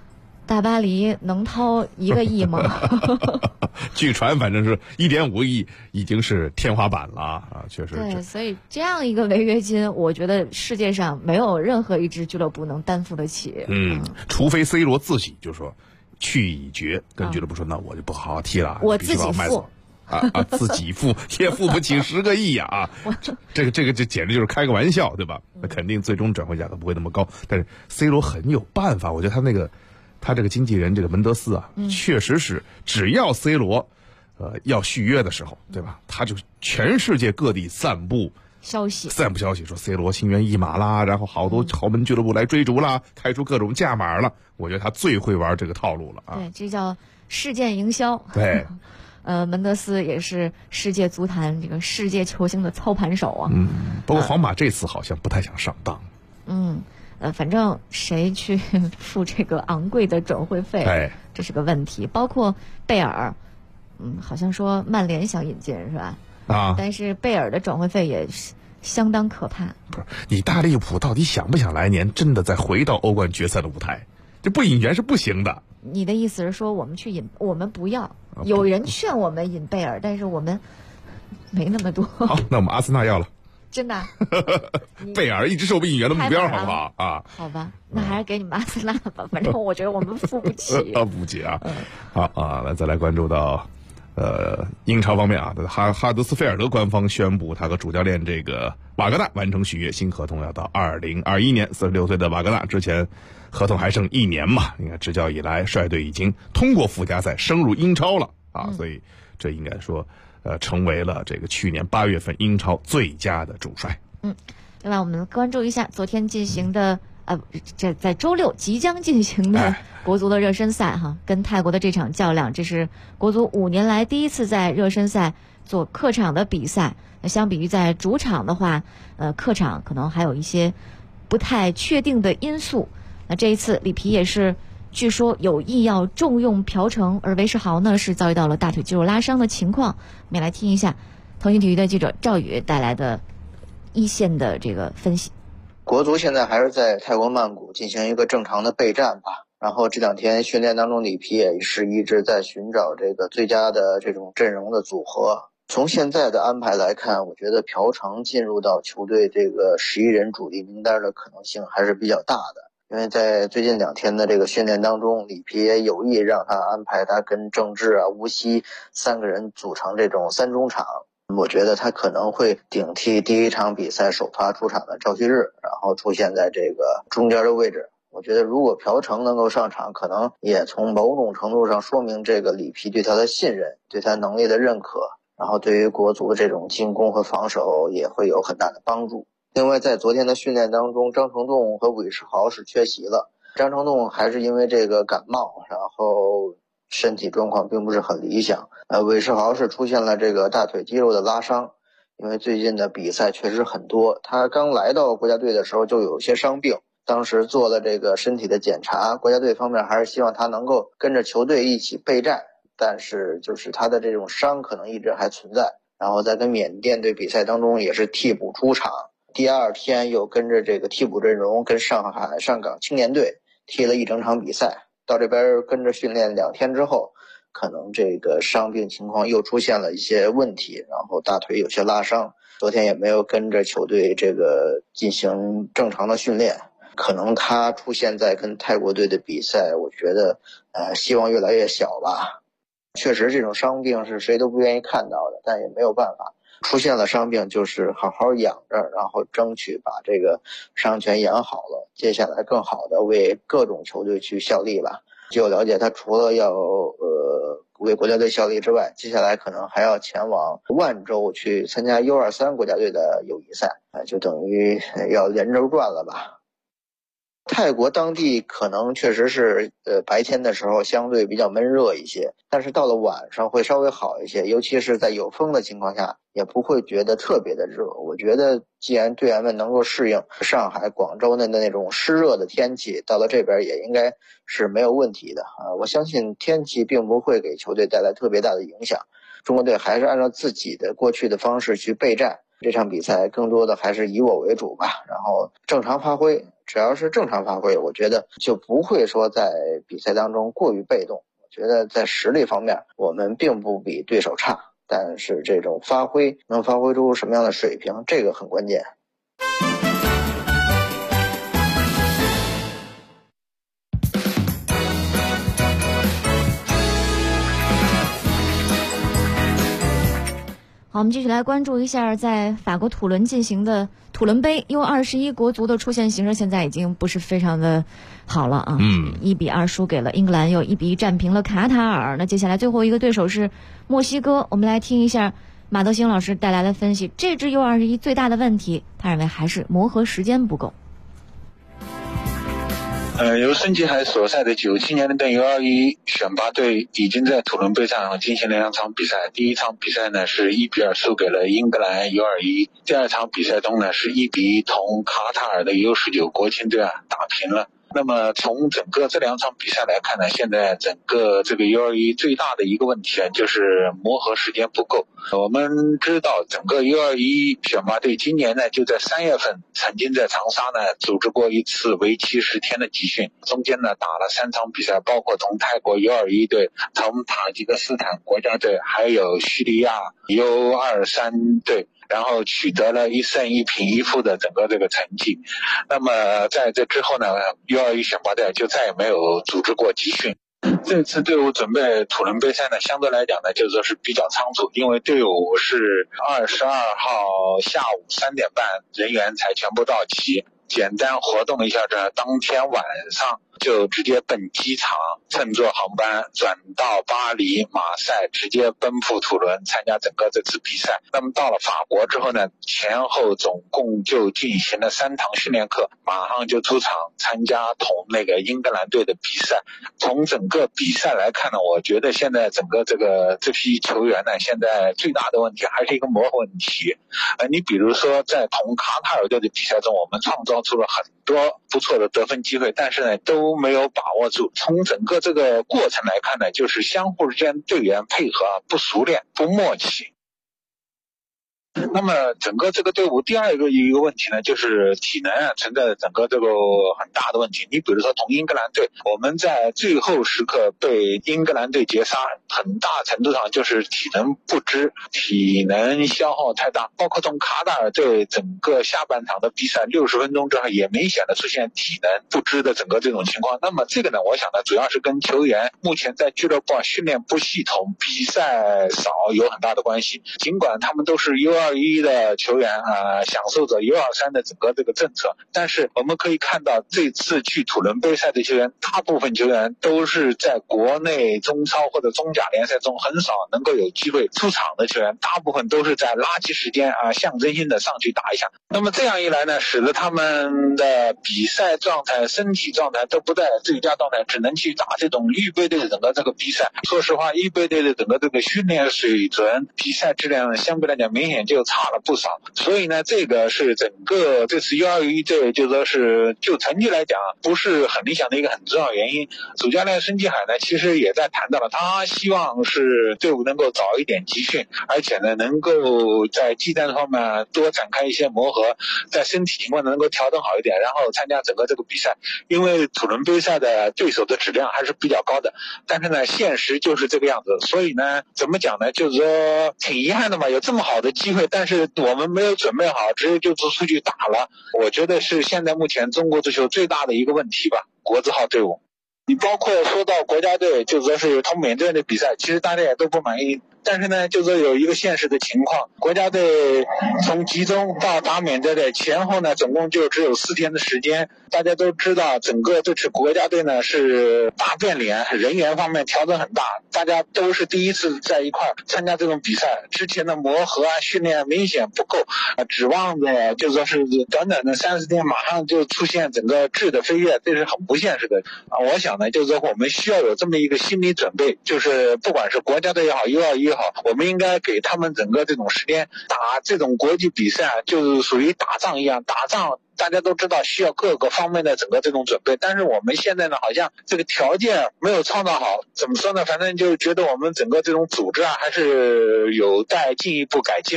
大巴黎能掏1个亿吗？ 据传反正是1.5个亿已经是天花板了啊，确实。 对，所以这样一个违约金，我觉得世界上没有任何一支俱乐部能担负得起。 除非 C 罗自己就说去意已决，跟俱乐部说那我就不好好踢了， 我自己付。 自己付也付不起10个亿啊！这简直就是开个玩笑，对吧？那肯定最终转会价格不会那么高，但是 C 罗很有办法，我觉得他这个经纪人这个门德斯啊，确实是只要 C 罗要续约的时候，对吧？他就全世界各地散布消息说 C 罗心猿意马啦，然后好多豪门俱乐部来追逐啦，开出各种价码了。我觉得他最会玩这个套路了啊！ 对，这叫事件营销。 对。 门德斯也是世界足坛这个世界球星的操盘手啊。 不过皇马这次好像不太想上当。 反正谁去付这个昂贵的转会费，这是个问题。包括贝尔，好像说曼联想引进是吧？但是贝尔的转会费也相当可怕。 不是，你大利普到底想不想来年真的再回到欧冠决赛的舞台？这不引援是不行的。 你的意思是说我们去引，我们不要？有人劝我们引贝尔，但是我们没那么多。 好，那我们阿森纳要了。 真的？ 贝尔一直是我们引援的目标，好不好啊？ 好吧，那还是给你们阿森纳吧。反正我觉得我们付不起。 付不起啊！好啊，那再来关注到英超方面啊，哈德斯菲尔德官方宣布，他和主教练这个瓦格纳完成续约，新合同要到2021年。46岁的瓦格纳之前合同还剩1年嘛，你看执教以来率队已经通过附加赛升入英超了啊，所以这应该说成为了这个去年8月份英超最佳的主帅。 另外我们关注一下昨天进行的这在周六即将进行的国足的热身赛哈，跟泰国的这场较量，这是国足5年来第一次在热身赛做客场的比赛。那相比于在主场的话，客场可能还有一些不太确定的因素。那这一次里皮也是据说有意要重用朴成，而韦世豪呢是遭遇到了大腿肌肉拉伤的情况。我们来听一下腾讯体育的记者赵宇带来的一线的这个分析。 国足现在还是在泰国曼谷进行一个正常的备战吧，然后这2天训练当中，里皮也是一直在寻找这个最佳的这种阵容的组合。从现在的安排来看，我觉得朴成进入到球队这个11人主力名单的可能性还是比较大的。因为在最近2天的这个训练当中，里皮也有意让他安排他跟郑智吴曦3个人组成这种3中场。我觉得他可能会顶替第1场比赛首发出场的赵旭日，然后出现在这个中间的位置。我觉得如果朴成能够上场，可能也从某种程度上说明这个里皮对他的信任，对他能力的认可，然后对于国足的这种进攻和防守也会有很大的帮助。另外在昨天的训练当中，张成栋和韦世豪是缺席了。张成栋还是因为这个感冒，然后身体状况并不是很理想。韦世豪是出现了这个大腿肌肉的拉伤，因为最近的比赛确实很多。他刚来到国家队的时候就有些伤病，当时做了这个身体的检查，国家队方面还是希望他能够跟着球队一起备战，但是就是他的这种伤可能一直还存在。然后在跟缅甸队比赛当中也是替补出场，第2天又跟着这个替补阵容跟上港青年队踢了1整场比赛，到这边跟着训练2天之后，可能这个伤病情况又出现了一些问题，然后大腿有些拉伤，昨天也没有跟着球队这个进行正常的训练，可能他出现在跟泰国队的比赛，我觉得希望越来越小吧。确实这种伤病是谁都不愿意看到的，但也没有办法，出现了伤病就是好好养着，然后争取把这个伤全养好了，接下来更好的为各种球队去效力吧。据我了解，他除了要为国家队效力之外，接下来可能还要前往万州去参加 U23 国家队的友谊赛，就等于要连轴转了吧。泰国当地可能确实是白天的时候相对比较闷热一些，但是到了晚上会稍微好一些，尤其是在有风的情况下也不会觉得特别的热。我觉得既然队员们能够适应上海广州的那种湿热的天气，到了这边也应该是没有问题的我相信天气并不会给球队带来特别大的影响，中国队还是按照自己的过去的方式去备战，这场比赛更多的还是以我为主吧，然后正常发挥， 只要是正常发挥，我觉得就不会说在比赛当中过于被动。我觉得在实力方面我们并不比对手差，但是这种发挥能发挥出什么样的水平，这个很关键。 好，我们继续来关注一下在法国土伦进行的土伦杯 U21 国足的出线形势，现在已经不是非常的好了啊。1-2输给了英格兰，又1-1战平了卡塔尔。那接下来最后一个对手是墨西哥，我们来听一下马德兴老师带来的分析。这支 U21 最大的问题，他认为还是磨合时间不够。 由申纪海所在的97年的 U21 选拔队已经在土伦杯上进行了2场比赛。第一场比赛呢是1-2输给了英格兰 U21， 第二场比赛中呢是1-1同卡塔尔的 U19 国青队打平了。那么从整个这2场比赛来看呢，现在整个这个 U21 最大的一个问题就是磨合时间不够。我们知道整个 U21 选拔队今年呢就在3月份曾经在长沙呢组织过一次为期10天的集训，中间呢打了3场比赛，包括同泰国 U21 队、同塔吉克斯坦国家队还有叙利亚 U23 队，然后取得了1胜1平1负的整个这个成绩。那么在这之后呢 U21 选拔队就再也没有组织过集训。这次队伍准备土伦杯赛呢，相对来讲呢，就是说是比较仓促，因为队伍是22号下午3点半人员才全部到齐，简单活动一下这当天晚上就直接奔机场，乘坐航班转到巴黎、马赛，直接奔赴土伦参加整个这次比赛。那么到了法国之后呢，前后总共就进行了3堂训练课，马上就出场参加同那个英格兰队的比赛。从整个比赛来看呢，我觉得现在整个这批球员呢，现在最大的问题还是一个磨合问题。你比如说在同卡塔尔队的比赛中，我们创造出了很多不错的得分机会，但是呢都没有把握住。从整个这个过程来看呢，就是相互之间队员配合不熟练、不默契。那么整个这个队伍第二个一个问题呢，就是体能存在整个这个很大的问题。你比如说同英格兰队，我们在最后时刻被英格兰队截杀，很大程度上就是体能不支，体能消耗太大。包括同卡塔尔队整个下半场的比赛60分钟之后，也明显的出现体能不支的整个这种情况。那么这个呢，我想呢，主要是跟球员目前在俱乐部训练不系统、比赛少有很大的关系。尽管他们都是U21的球员享受着 U23 的整个这个政策，但是我们可以看到这次去土伦杯赛的球员，大部分球员都是在国内中超或者中甲联赛中很少能够有机会出场的球员，大部分都是在垃圾时间象征性的上去打一下。那么这样一来呢，使得他们的比赛状态、身体状态都不在最佳状态，只能去打这种预备队的整个这个比赛。说实话，预备队的整个这个训练水准、比赛质量相对来讲明显就差了不少。所以呢，这个是整个这次 U21 队就说是就成绩来讲不是很理想的一个很重要原因。主教练申纪海呢，其实也在谈到了，他希望是队伍能够早一点集训，而且呢能够在技战方面多展开一些磨合，在身体情况能够调整好一点，然后参加整个这个比赛。因为土伦杯赛的对手的质量还是比较高的，但是呢现实就是这个样子。所以呢怎么讲呢，就是说挺遗憾的嘛，有这么好的机会，但是我们没有准备好，直接就出去打了。我觉得是现在目前中国足球最大的一个问题吧，国字号队伍。你包括说到国家队，就说是同缅甸的比赛，其实大家也都不满意。但是呢，就是有一个现实的情况，国家队从集中到打缅甸的前后呢，总共就只有4天的时间。大家都知道，整个这次国家队呢是大变脸，人员方面调整很大，大家都是第一次在一块参加这种比赛，之前的磨合训练明显不够，指望着就说是短短的30天马上就出现整个质的飞跃，这是很不现实的。我想呢，就是说我们需要有这么一个心理准备，就是不管是国家队也好 U21 也好，我们应该给他们整个这种时间打这种国际比赛，就是属于打仗一样。打仗大家都知道需要各个方面的整个这种准备，但是我们现在呢好像这个条件没有创造好。怎么说呢，反正就觉得我们整个这种组织还是有待进一步改进吧。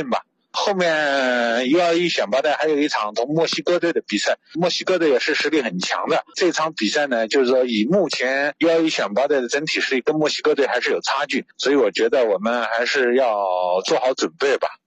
后面U21选拔队还有一场同墨西哥队的比赛，墨西哥队也是实力很强的。这场比赛呢，就是说以目前U21选拔队的整体实力跟墨西哥队还是有差距，所以我觉得我们还是要做好准备吧。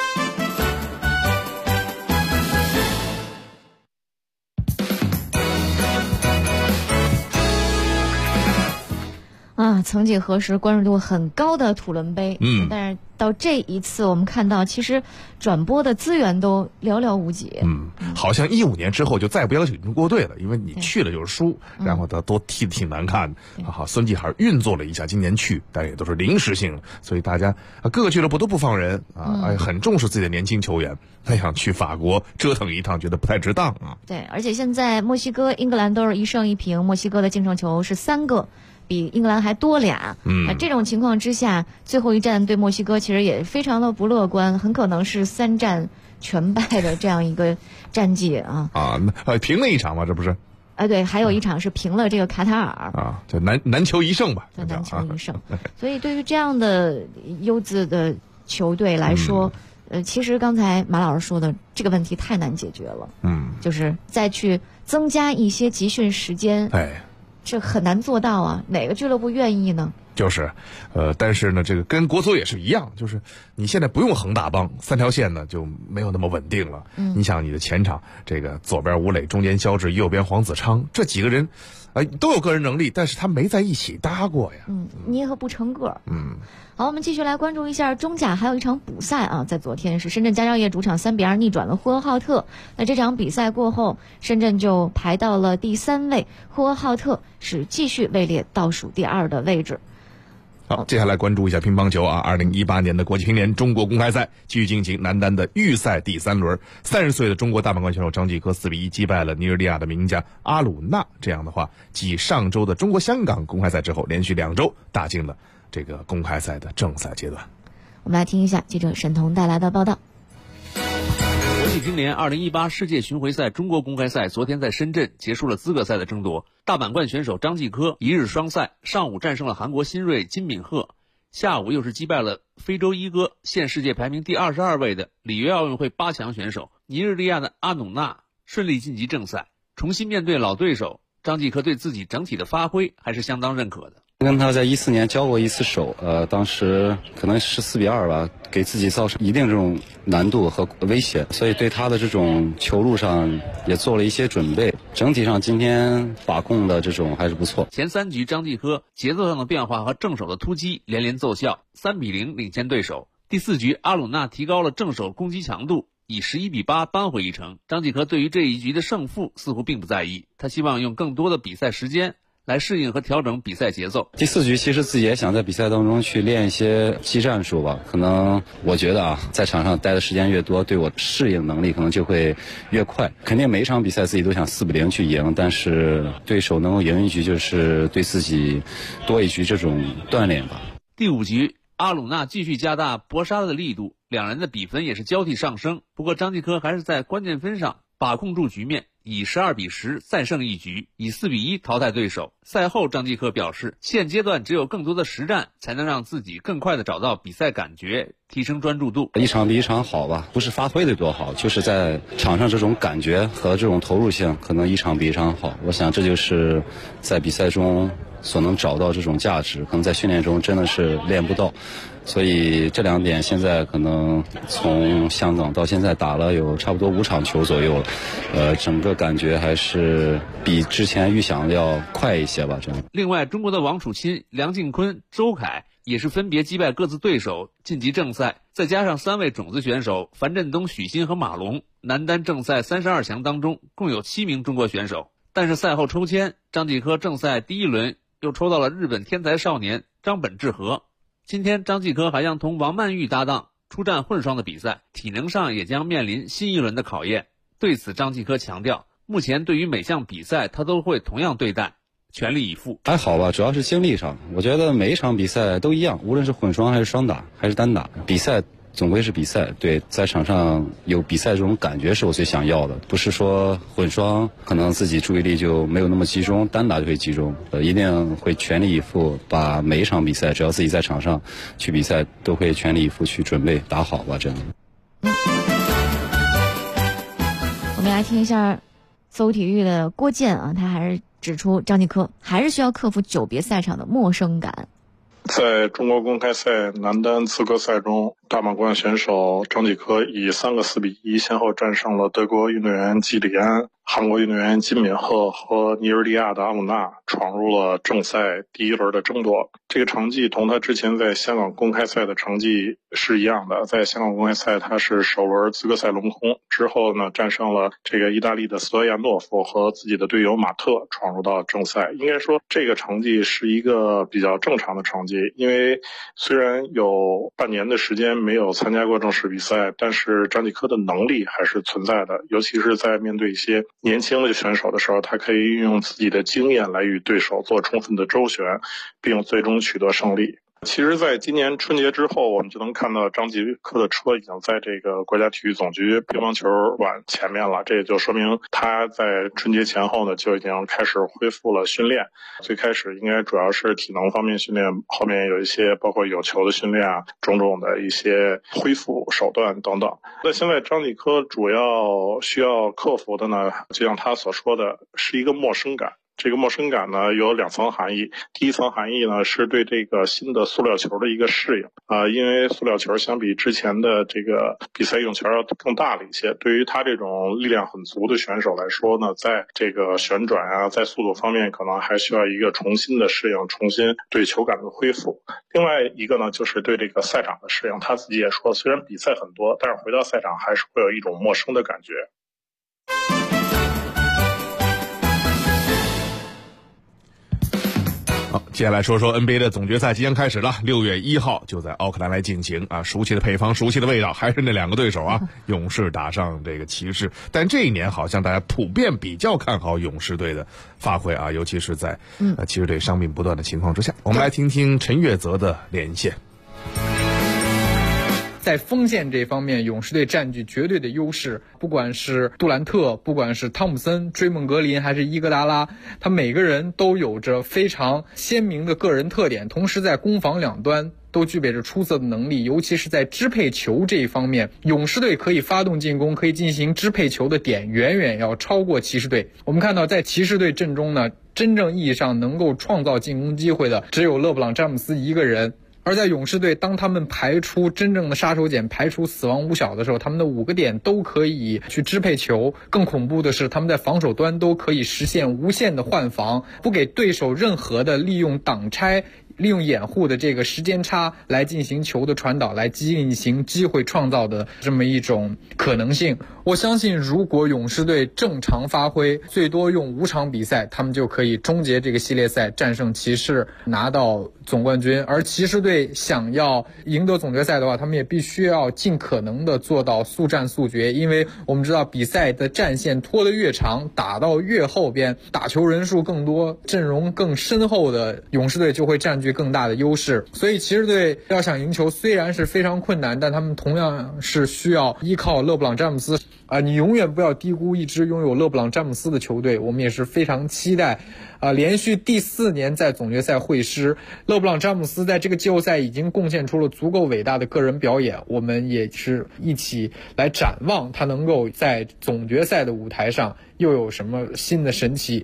曾几何时关注度很高的土伦杯，但是到这一次我们看到，其实转播的资源都寥寥无几。 好像15年之后就再不邀请中国队了，因为你去了就是输，然后他都踢得挺难看的。好，孙继海运作了一下，今年去，但也都是临时性的，所以大家各个俱乐部都不放人很重视自己的年轻球员，他想去法国折腾一趟，觉得不太值当啊。 对，而且现在墨西哥、英格兰都是1胜1平，墨西哥的净胜球是3个。比英格兰还多俩，这种情况之下，最后一战对墨西哥其实也非常的不乐观，很可能是3战全败的这样一个战绩啊。 平了一场嘛，这不是？ 对，还有一场是平了这个卡塔尔就难求一胜吧， 难求一胜。所以对于这样的优质的球队来说，其实刚才马老师说的这个问题太难解决了，就是再去增加一些集训时间，这很难做到啊，哪个俱乐部愿意呢？ 就是，但是呢，这个跟国足也是一样，就是你现在不用恒大帮3条线呢就没有那么稳定了。你想你的前场这个左边吴磊，中间肖智，右边黄子昌，这几个人，都有个人能力，但是他没在一起搭过呀。 捏合不成个。好，我们继续来关注一下中甲，还有一场补赛啊，在昨天是深圳佳兆业主场3-2逆转了呼和浩特。那这场比赛过后，深圳就排到了第3位，呼和浩特是继续位列倒数第2的位置。 好，接下来关注一下乒乓球啊，2018年的国际乒联中国公开赛继续进行男单的预赛第3轮，30岁的中国大满贯选手张继科4-1击败了尼日利亚的名将阿鲁纳。这样的话，继上周的中国香港公开赛之后，连续2周打进了这个公开赛的正赛阶段。 我们来听一下记者沈彤带来的报道。 国际乒联2018世界巡回赛中国公开赛昨天在深圳结束了资格赛的争夺。大满贯选手张继科一日双赛，上午战胜了韩国新锐金敏赫，下午又是击败了非洲一哥，现世界排名第22位的里约奥运会8强选手尼日利亚的阿努纳，顺利晋级正赛。重新面对老对手，张继科对自己整体的发挥还是相当认可的。 跟他在14年交过一次手，当时可能是4-2吧，给自己造成一定这种难度和危险，所以对他的这种球路上也做了一些准备。整体上今天把控的这种还是不错。 前3局张继科节奏上的变化和正手的突击连连奏效，3-0领先对手。第4局阿鲁纳提高了正手攻击强度，以11-8扳回一城。张继科对于这一局的胜负似乎并不在意，他希望用更多的比赛时间来适应和调整比赛节奏。 第4局其实自己也想在比赛当中去练一些技战术吧，可能我觉得在场上待的时间越多，对我适应能力可能就会越快。肯定每一场比赛自己都想4-0去赢，但是对手能够赢一局就是对自己多一局这种锻炼吧。 第5局阿鲁纳继续加大搏杀的力度，两人的比分也是交替上升，不过张继科还是在关键分上把控住局面，以12-10再胜一局，以4-1淘汰对手。赛后张继科表示，现阶段只有更多的实战才能让自己更快地找到比赛感觉，提升专注度。 一场比一场好吧，不是发挥的多好，就是在场上这种感觉和这种投入性可能一场比一场好。我想这就是在比赛中所能找到这种价值，可能在训练中真的是练不到。所以这2点现在可能从香港到现在打了有差不多5场球左右，整个感觉还是比之前预想的要快一些吧。这样。 另外，中国的王楚钦、梁靖昆、周凯也是分别击败各自对手晋级正赛，再加上3位种子选手樊振东、许昕和马龙，男单正赛32强当中共有7名中国选手。但是赛后抽签，张继科正赛第1轮又抽到了日本天才少年张本智和。今天张继科还将同王曼玉搭档出战混双的比赛，体能上也将面临新一轮的考验。对此张继科强调，目前对于每项比赛他都会同样对待，全力以赴。 还好吧，主要是精力上，我觉得每一场比赛都一样，无论是混双还是双打还是单打，比赛总归是比赛。对，在场上有比赛这种感觉是我最想要的，不是说混双可能自己注意力就没有那么集中，单打就会集中。一定会全力以赴，把每一场比赛只要自己在场上去比赛，都会全力以赴去准备打好吧。这样。 我们来听一下搜狐体育的郭健啊，他还是指出张继科还是需要克服久别赛场的陌生感。 在中国公开赛男单资格赛中，大满贯选手张继科以3个4-1先后战胜了德国运动员基里安、韩国运动员金敏赫和尼日利亚的阿姆纳，闯入了正赛第一轮的争夺。这个成绩同他之前在香港公开赛的成绩是一样的，在香港公开赛他是首轮资格赛龙空，之后呢战胜了这个意大利的斯托亚诺夫和自己的队友马特，闯入到正赛。应该说这个成绩是一个比较正常的成绩，因为虽然有半年的时间没有参加过正式比赛，但是张继科的能力还是存在的，尤其是在面对一些年轻的选手的时候，他可以运用自己的经验来与对手做充分的周旋，并最终取得胜利。其实在今年春节之后，我们就能看到张继科的车已经在这个国家体育总局乒乓球馆前面了，这也就说明他在春节前后呢就已经开始恢复了训练。最开始应该主要是体能方面训练，后面有一些包括有球的训练啊，种种的一些恢复手段等等。那现在张继科主要需要克服的呢，就像他所说的，是一个陌生感。这个陌生感呢有2层含义，第一层含义呢是对这个新的塑料球的一个适应因为塑料球相比之前的这个比赛用球要更大了一些，对于他这种力量很足的选手来说呢，在这个旋转啊，在速度方面可能还需要一个重新的适应，重新对球感的恢复。另外一个呢就是对这个赛场的适应，他自己也说虽然比赛很多，但是回到赛场还是会有一种陌生的感觉。 好，接下来说说 NBA 的总决赛即将开始了，6月1号就在奥克兰来进行啊，熟悉的配方，熟悉的味道，还是那2个对手啊，勇士打上这个骑士。但这一年好像大家普遍比较看好勇士队的发挥啊，尤其是在骑士队伤病不断的情况之下。我们来听听陈月泽的连线。 在锋线这方面，勇士队占据绝对的优势，不管是杜兰特，不管是汤普森、追梦格林还是伊戈达拉，他每个人都有着非常鲜明的个人特点，同时在攻防两端都具备着出色的能力，尤其是在支配球这一方面，勇士队可以发动进攻，可以进行支配球的点远远要超过骑士队。我们看到在骑士队阵中呢，真正意义上能够创造进攻机会的只有勒布朗詹姆斯一个人，而在勇士队，当他们排出真正的杀手锏，排出死亡五小的时候，他们的5个点都可以去支配球。更恐怖的是，他们在防守端都可以实现无限的换防，不给对手任何的利用挡拆、利用掩护的这个时间差来进行球的传导，来进行机会创造的这么一种可能性。我相信如果勇士队正常发挥，最多用5场比赛，他们就可以终结这个系列赛，战胜骑士，拿到总冠军。而骑士队想要赢得总决赛的话，他们也必须要尽可能的做到速战速决，因为我们知道比赛的战线拖得越长，打到越后边，打球人数更多，阵容更深厚的勇士队就会占据更大的优势。所以骑士队要想赢球虽然是非常困难，但他们同样是需要依靠勒布朗詹姆斯你永远不要低估一支拥有勒布朗詹姆斯的球队。我们也是非常期待连续第4年在总决赛会师，勒布朗詹姆斯在这个季后赛已经贡献出了足够伟大的个人表演，我们也是一起来展望他能够在总决赛的舞台上又有什么新的神奇。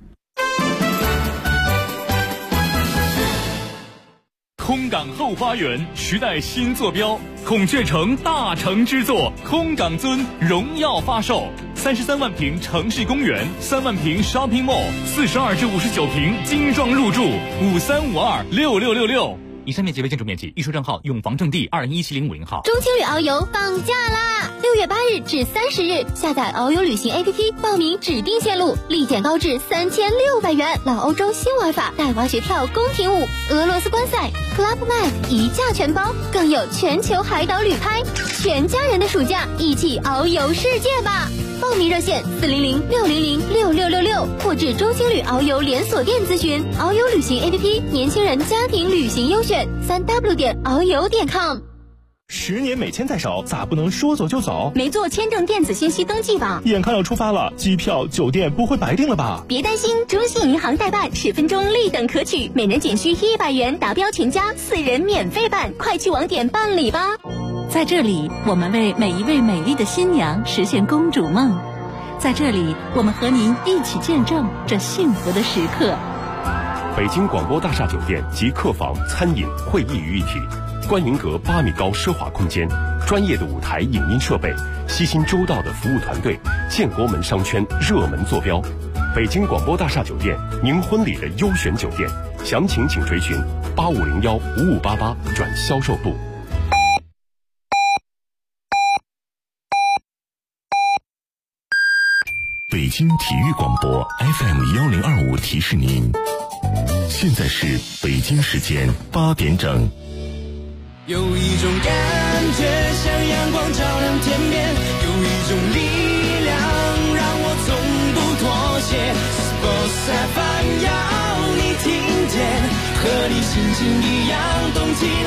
空港后花园时代新坐标，孔雀城大成之作空港尊荣耀发售，33万平城市公园，3万平 shopping mall，42至59平精装入住，53526666。以上面积为建筑面积，预售账号永房正地21705号。 中青旅遨游放假啦！6月8日至30日，下载遨游旅行 APP， 报名指定线路，立减高至3600元。老欧洲新玩法，带滑雪跳、宫廷舞、俄罗斯观赛、Club Med 一价全包，更有全球海岛旅拍，全家人的暑假一起遨游世界吧！报名热线400-600-6666，或至中青旅遨游连锁店咨询。遨游旅行 APP， 年轻人家庭旅行优选，3w.遨游.com。 10年美签在手，咋不能说走就走？ 没做签证电子信息登记吧？ 眼看要出发了，机票、酒店不会白订了吧？ 别担心，中信银行代办10分钟立等可取，每人仅需100元，达标全家4人免费办，快去网点办理吧。 在这里，我们为每一位美丽的新娘实现公主梦。 在这里，我们和您一起见证这幸福的时刻。 北京广播大厦酒店集客房、餐饮、会议于一体，观云阁8米高奢华空间，专业的舞台影音设备，悉心周到的服务团队，建国门商圈热门坐标。北京广播大厦酒店，您婚礼的优选酒店，详情请垂询8501-5588转销售部。 北京体育广播 FM1025提示您，现在是北京时间8点整。 有一种感觉像阳光照亮天边，有一种力量让我从不妥协。Sports FM 要你听见，和你心情一样动起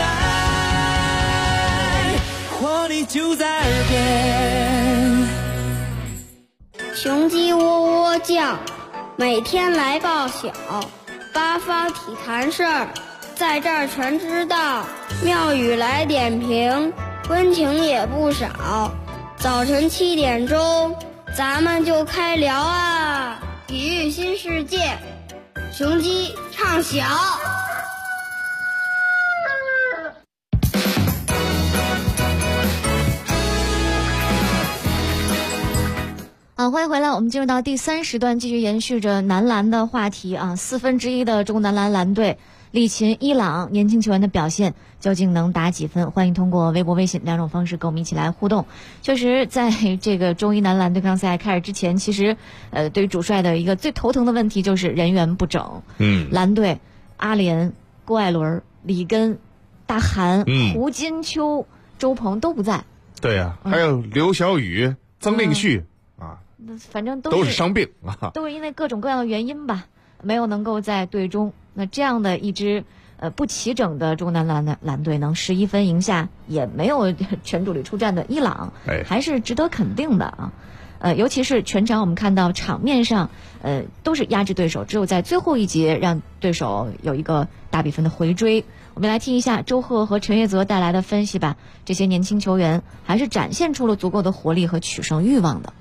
来，活力就在耳边。 雄鸡喔喔叫，每天来报晓，八方体坛事儿，在这儿全知道。妙语来点评，温情也不少。早晨7点钟，咱们就开聊啊！体育新世界，雄鸡唱晓。 好，欢迎回来，我们进入到第3时段，继续延续着男篮的话题啊。1/4的中国男篮篮队力擒伊朗，年轻球员的表现究竟能打几分？欢迎通过微博、微信2种方式跟我们一起来互动。确实，在这个中伊男篮对抗赛开始之前，其实对于主帅的一个最头疼的问题就是人员不整。蓝队阿联、郭艾伦、李根、大韩、胡金秋、周鹏都不在。 对呀，还有刘晓宇、曾令旭啊， 反正都是伤病啊， 都是因为各种各样的原因吧，没有能够在队中。那这样的一支不齐整的中国男篮篮队能11分赢下也没有全主力出战的伊朗，还是值得肯定的啊。尤其是全场我们看到场面上都是压制对手，只有在最后一节让对手有一个大比分的回追。我们来听一下周赫和陈月泽带来的分析吧。这些年轻球员还是展现出了足够的活力和取胜欲望的。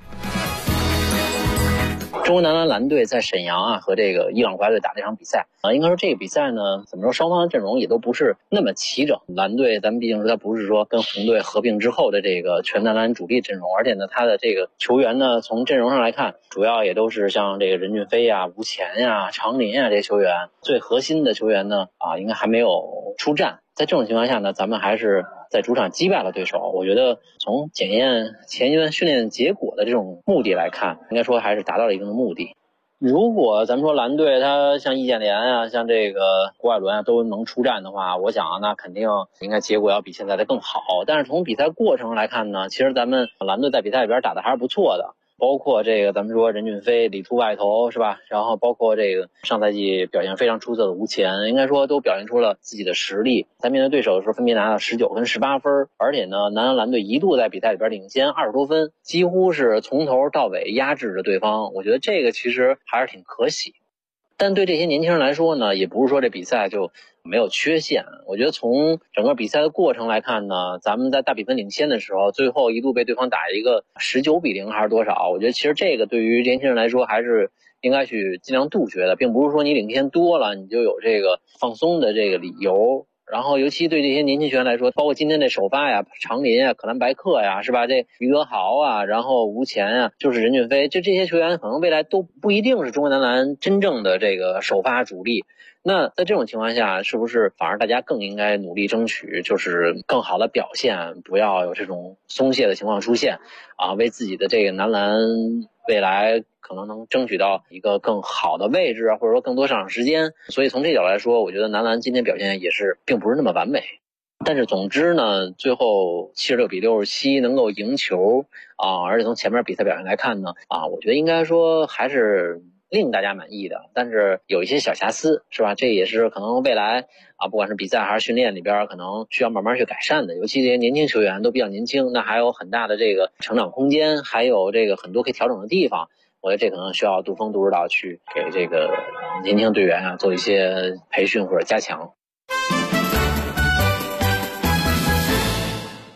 中国男篮篮队在沈阳啊和这个伊朗国家队打这场比赛应该说这个比赛呢，怎么说双方的阵容也都不是那么齐整。蓝队咱们毕竟是它不是说跟红队合并之后的这个全男篮主力阵容，而且呢它的这个球员呢从阵容上来看，主要也都是像这个任骏飞啊、吴前呀、常林啊这些球员，最核心的球员呢应该还没有出战。在这种情况下呢，咱们还是在主场击败了对手。我觉得从检验前一段训练结果的这种目的来看，应该说还是达到了一定的目的。如果咱们说蓝队他像易建联啊，像这个郭艾伦啊都能出战的话，我想那肯定应该结果要比现在的更好。但是从比赛过程来看呢，其实咱们蓝队在比赛里边打的还是不错的。包括这个咱们说任骏飞里出外投是吧，然后包括这个上赛季表现非常出色的吴前，应该说都表现出了自己的实力。在面对对手的时候分别拿了19分、18分，而且呢男篮蓝队一度在比赛里边领先20多分，几乎是从头到尾压制着对方。我觉得这个其实还是挺可喜。但对这些年轻人来说呢，也不是说这比赛就没有缺陷。我觉得从整个比赛的过程来看呢，咱们在大比分领先的时候，最后一度被对方打一个19-0还是多少，我觉得其实这个对于年轻人来说还是应该去尽量杜绝的，并不是说你领先多了你就有这个放松的这个理由。然后尤其对这些年轻球员来说，包括今天这首发呀，常林啊、可兰白克呀，是吧？这于德豪啊，然后吴前啊，就是任骏飞，就这些球员可能未来都不一定是中国男篮真正的这个首发主力。那在这种情况下，是不是反而大家更应该努力争取就是更好的表现，不要有这种松懈的情况出现啊，为自己的这个男篮未来可能能争取到一个更好的位置啊，或者说更多上场时间。所以从这角度来说，我觉得男篮今天表现也是并不是那么完美。但是总之呢，最后76-67能够赢球啊，而且从前面比赛表现来看呢我觉得应该说还是令大家满意的，但是有一些小瑕疵是吧，这也是可能未来不管是比赛还是训练里边可能需要慢慢去改善的。尤其这些年轻球员都比较年轻，那还有很大的这个成长空间，还有这个很多可以调整的地方。我觉得这可能需要杜锋杜指导去给这个年轻队员做一些培训或者加强。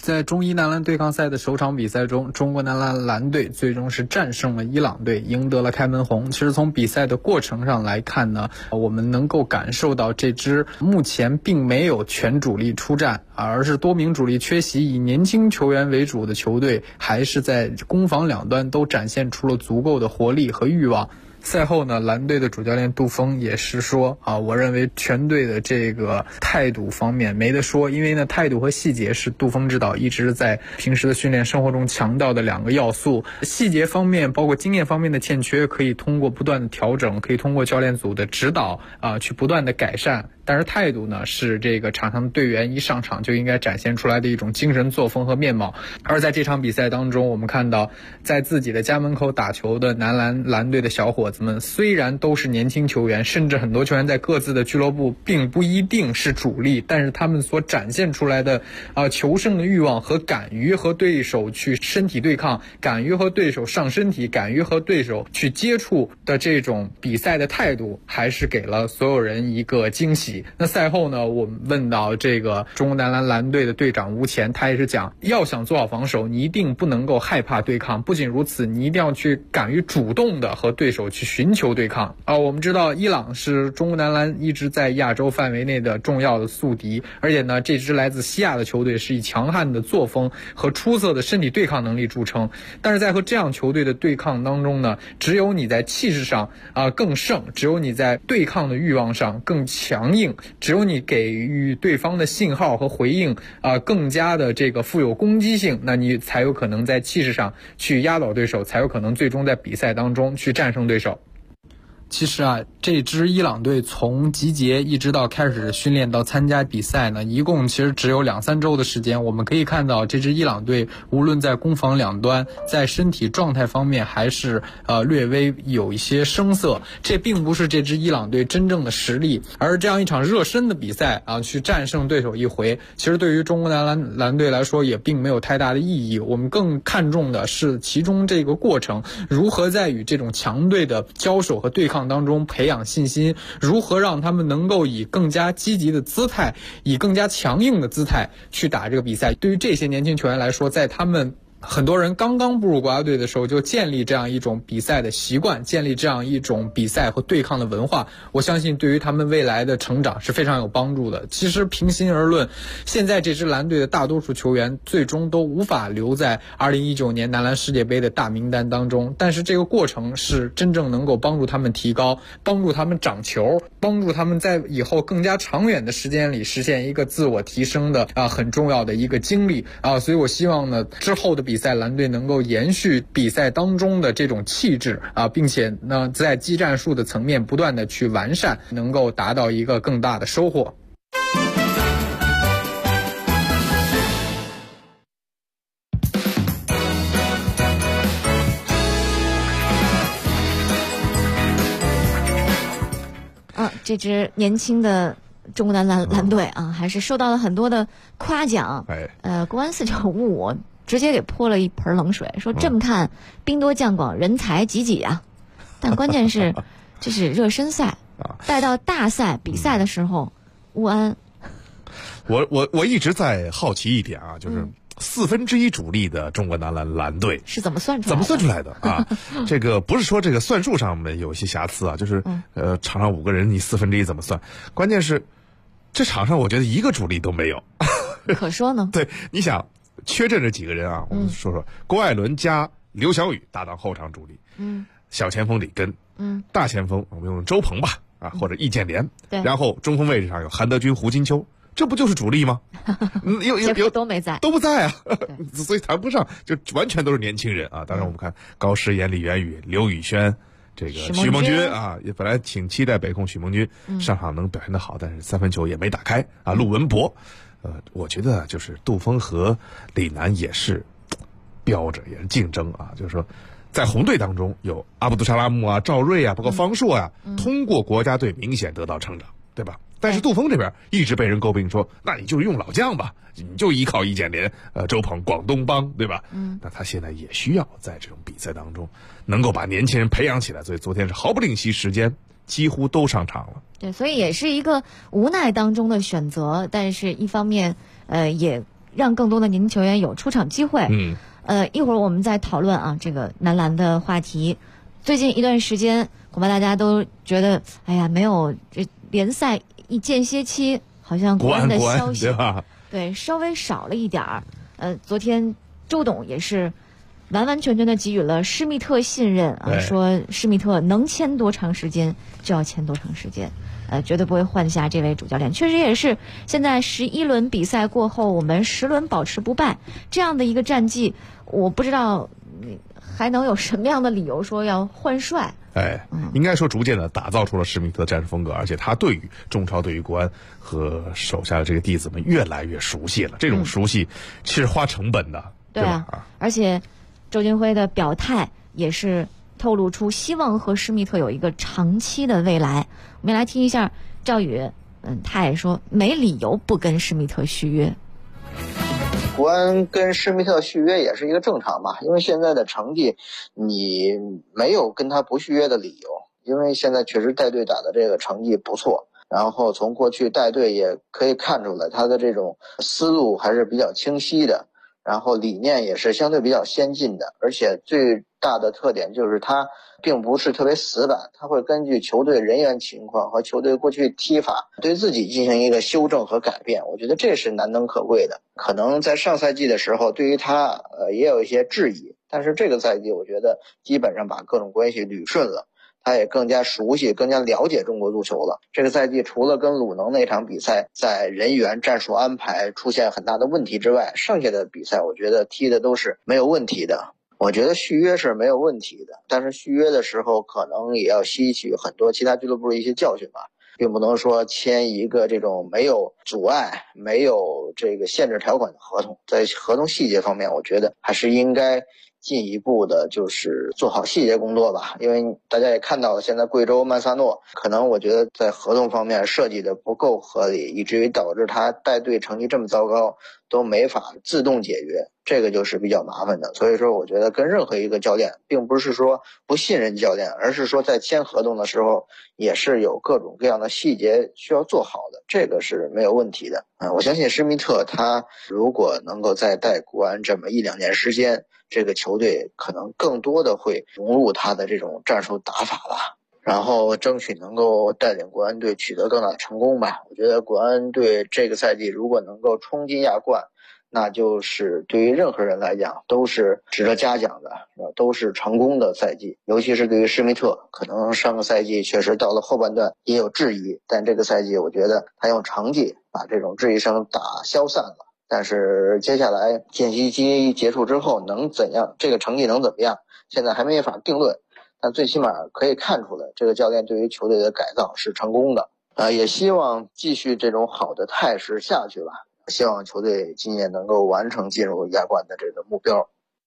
在中伊男篮对抗赛的首场比赛中，中国男篮蓝队最终是战胜了伊朗队，赢得了开门红。其实从比赛的过程上来看呢，我们能够感受到这支目前并没有全主力出战，而是多名主力缺席，以年轻球员为主的球队，还是在攻防两端都展现出了足够的活力和欲望。赛后呢，蓝队的主教练杜峰也是说我认为全队的这个态度方面没得说，因为呢态度和细节是杜峰指导一直在平时的训练生活中强调的两个要素。细节方面包括经验方面的欠缺，可以通过不断的调整，可以通过教练组的指导去不断的改善。但是态度呢，是这个场上的队员一上场就应该展现出来的一种精神作风和面貌。而在这场比赛当中，我们看到在自己的家门口打球的蓝队的小伙子们，虽然都是年轻球员，甚至很多球员在各自的俱乐部并不一定是主力，但是他们所展现出来的求胜的欲望和敢于和对手去身体对抗，敢于和对手上身体，敢于和对手去接触的这种比赛的态度，还是给了所有人一个惊喜。那赛后呢，我们问到这个中国男篮蓝队的队长吴前，他也是讲，要想做好防守，你一定不能够害怕对抗，不仅如此，你一定要去敢于主动的和对手去寻求对抗。我们知道伊朗是中国男篮一直在亚洲范围内的重要的宿敌，而且呢，这支来自西亚的球队是以强悍的作风和出色的身体对抗能力著称。但是在和这样球队的对抗当中呢，只有你在气势上更胜，只有你在对抗的欲望上更强硬，只有你给予对方的信号和回应更加的这个富有攻击性，那你才有可能在气势上去压倒对手，才有可能最终在比赛当中去战胜对手。其实这支伊朗队从集结一直到开始训练到参加比赛呢，一共其实只有2-3周的时间。我们可以看到这支伊朗队无论在攻防两端，在身体状态方面还是略微有一些生涩，这并不是这支伊朗队真正的实力。而这样一场热身的比赛去战胜对手一回，其实对于中国男篮队来说也并没有太大的意义。我们更看重的是其中这个过程，如何在与这种强队的交手和对抗当中培养信心，如何让他们能够以更加积极的姿态，以更加强硬的姿态去打这个比赛。对于这些年轻球员来说，在他们很多人刚刚步入国家队的时候就建立这样一种比赛的习惯，建立这样一种比赛和对抗的文化，我相信对于他们未来的成长是非常有帮助的。其实平心而论，现在这支蓝队的大多数球员最终都无法留在2019年男篮世界杯的大名单当中，但是这个过程是真正能够帮助他们提高，帮助他们长球，帮助他们在以后更加长远的时间里实现一个自我提升的很重要的一个经历所以我希望呢，之后的比赛蓝队能够延续比赛当中的这种气质并且呢在技战术的层面不断的去完善，能够达到一个更大的收获。 这支年轻的中国男篮队还是受到了很多的夸奖。国安4955直接给泼了一盆冷水，说这么看兵多将广，人才济济啊。但关键是这是热身赛，带到大赛比赛的时候，乌安。 我一直在好奇一点就是1/4主力的中国男篮蓝队是怎么算出来的这个不是说这个算术上面有些瑕疵就是场上5个人你1/4怎么算，关键是这场上我觉得一个主力都没有可说呢。 对，你想缺阵这几个人我们说说郭艾伦加刘晓宇搭档后场主力，小前锋里根，大前锋我们用周鹏吧或者易建联，然后中锋位置上有韩德君、胡金秋，这不就是主力吗？ 有都没在， 都不在所以谈不上，就完全都是年轻人当然我们看高诗岩、李元宇、刘宇轩，这个许梦君也本来挺期待北控许梦君上场能表现得好，但是3分球也没打开陆文博。我觉得就是杜峰和李楠也是标着，也是竞争就是说在红队当中有阿卜杜沙拉木赵睿包括方硕通过国家队明显得到成长，对吧？但是杜峰这边一直被人诟病说，那你就用老将吧，你就依靠易建联、周鹏、广东帮，对吧？那他现在也需要在这种比赛当中能够把年轻人培养起来，所以昨天是毫不吝惜时间，几乎都上场了。 对，所以也是一个无奈当中的选择，但是一方面也让更多的年轻球员有出场机会。一会儿我们再讨论啊这个男篮的话题。最近一段时间，恐怕大家都觉得，哎呀，没有这联赛一间歇期，好像国安的消息对稍微少了一点儿。昨天周董也是完完全全的给予了施密特信任啊，说施密特能签多长时间就要签多长时间，绝对不会换下这位主教练。确实也是，现在11轮比赛过后，我们10轮保持不败这样的一个战绩，我不知道还能有什么样的理由说要换帅。 应该说逐渐的打造出了施密特战术风格，而且他对于中超、对于国安和手下的这个弟子们越来越熟悉了。这种熟悉是花成本的， 对吧？而且周军辉的表态也是透露出希望和施密特有一个长期的未来。我们来听一下赵宇，他也说没理由不跟施密特续约。 国安跟施密特续约也是一个正常吧，因为现在的成绩你没有跟他不续约的理由，因为现在确实带队打的这个成绩不错，然后从过去带队也可以看出来他的这种思路还是比较清晰的，然后理念也是相对比较先进的，而且最大的特点就是他并不是特别死板，他会根据球队人员情况和球队过去踢法对自己进行一个修正和改变，我觉得这是难能可贵的。可能在上赛季的时候对于他也有一些质疑，但是这个赛季我觉得基本上把各种关系捋顺了，他也更加熟悉更加了解中国足球了。这个赛季除了跟鲁能那场比赛在人员战术安排出现很大的问题之外，剩下的比赛我觉得踢的都是没有问题的。我觉得续约是没有问题的，但是续约的时候可能也要吸取很多其他俱乐部的一些教训吧，并不能说签一个这种没有阻碍、没有这个限制条款的合同。在合同细节方面，我觉得还是应该进一步的就是做好细节工作吧，因为大家也看到了，现在贵州曼萨诺可能我觉得在合同方面设计的不够合理，以至于导致他带队成绩这么糟糕都没法自动解约，这个就是比较麻烦的。所以说我觉得跟任何一个教练并不是说不信任教练，而是说在签合同的时候也是有各种各样的细节需要做好的，这个是没有问题的。我相信施密特他如果能够再带国安这么1-2年时间，这个球队可能更多的会融入他的这种战术打法吧，然后争取能够带领国安队取得更大的成功吧。我觉得国安队这个赛季如果能够冲击亚冠，那就是对于任何人来讲都是值得嘉奖的，都是成功的赛季。尤其是对于施密特，可能上个赛季确实到了后半段也有质疑，但这个赛季我觉得他用成绩把这种质疑声打消散了。但是接下来间歇期结束之后能怎样，这个成绩能怎么样，现在还没法定论，但最起码可以看出来这个教练对于球队的改造是成功的。也希望继续这种好的态势下去吧，希望球队今年能够完成进入亚冠的这个目标。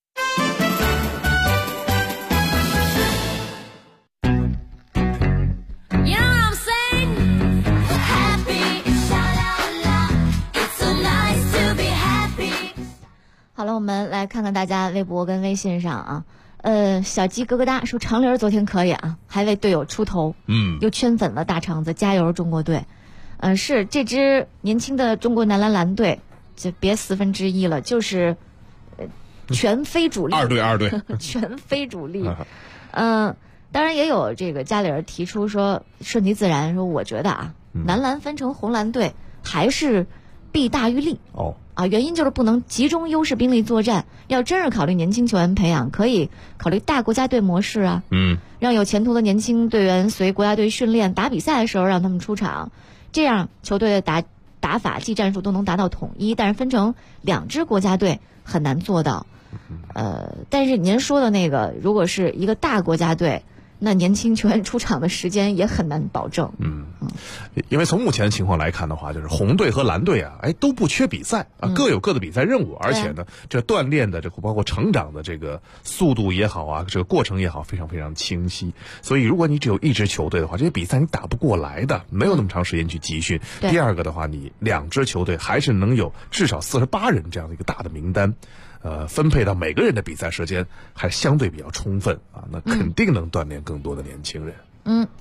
好了，我们来看看大家微博跟微信上啊，小鸡咯咯哒说长林昨天可以啊，还为队友出头，又圈粉了大肠子，加油中国队。是这支年轻的中国男篮篮队，就别1/4了，就是全非主力， 二队全非主力。当然也有这个加里尔提出说顺其自然，说我觉得啊，男篮分成红蓝队还是弊大于利。原因就是不能集中优势兵力作战，要真是考虑年轻球员培养，可以考虑大国家队模式啊，让有前途的年轻队员随国家队训练，打比赛的时候让他们出场，这样球队的打法技战术都能达到统一。但是分成2支国家队很难做到。但是您说的那个，如果是一个大国家队，那年轻球员出场的时间也很难保证。 因为从目前的情况来看的话，就是红队和蓝队啊，都不缺比赛啊，各有各的比赛任务，而且呢，这锻炼的这包括成长的这个速度也好啊，这个过程也好，非常非常清晰。所以如果你只有一支球队的话，这些比赛你打不过来的，没有那么长时间去集训。第二个的话，你2支球队还是能有至少48人这样的一个大的名单。分配到每个人的比赛时间还相对比较充分啊，那肯定能锻炼更多的年轻人。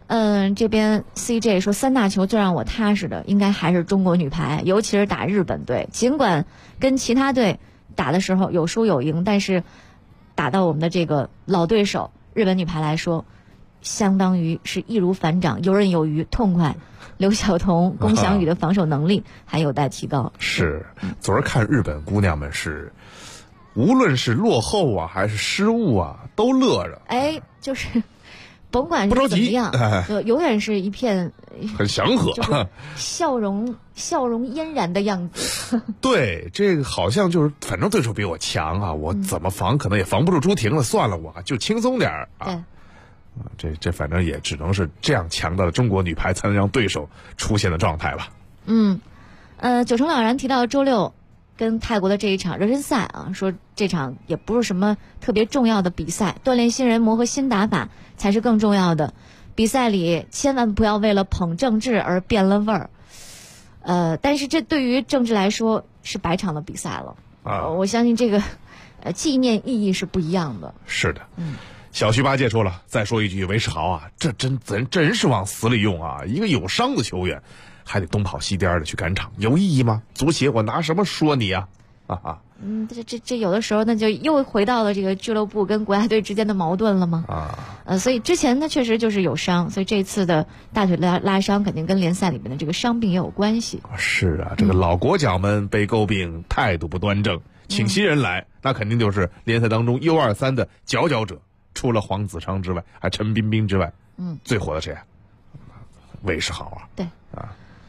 这边 CJ 说3大球最让我踏实的应该还是中国女排，尤其是打日本队。尽管跟其他队打的时候有输有赢，但是打到我们的这个老对手日本女排来说，相当于是易如反掌，游刃有余，痛快。刘晓彤、龚翔宇的防守能力还有待提高。 是，昨儿看日本姑娘们是，无论是落后啊还是失误啊，都乐着。 哎，就是甭管是怎么样，就永远是一片很祥和， 就是笑容嫣然的样子。 对，这个好像就是，反正对手比我强啊，我怎么防可能也防不住朱婷了，算了，我就轻松点啊。这反正也只能是这样强大的中国女排才能让对手出现的状态吧。 九成了然提到周六跟泰国的这一场热身赛啊，说这场也不是什么特别重要的比赛，锻炼新人、磨合新打法才是更重要的。比赛里千万不要为了捧郑智而变了味儿。但是这对于郑智来说是百场的比赛了我相信这个纪念意义是不一样的。 是的。小徐八戒说了，再说一句，韦世豪啊，这真是往死里用啊！一个有伤的球员，还得东跑西颠的去赶场，有意义吗？足协我拿什么说你啊？ 这有的时候那就又回到了这个俱乐部跟国家队之间的矛盾了吗？所以之前呢确实就是有伤，所以这次的大腿拉伤肯定跟联赛里面的这个伤病也有关系。 是啊，这个老国脚们被诟病态度不端正，请新人来，那肯定就是联赛当中 U23 的佼佼者。除了黄子昌之外，还陈彬彬之外，最火的谁啊？韦世豪啊。 对啊。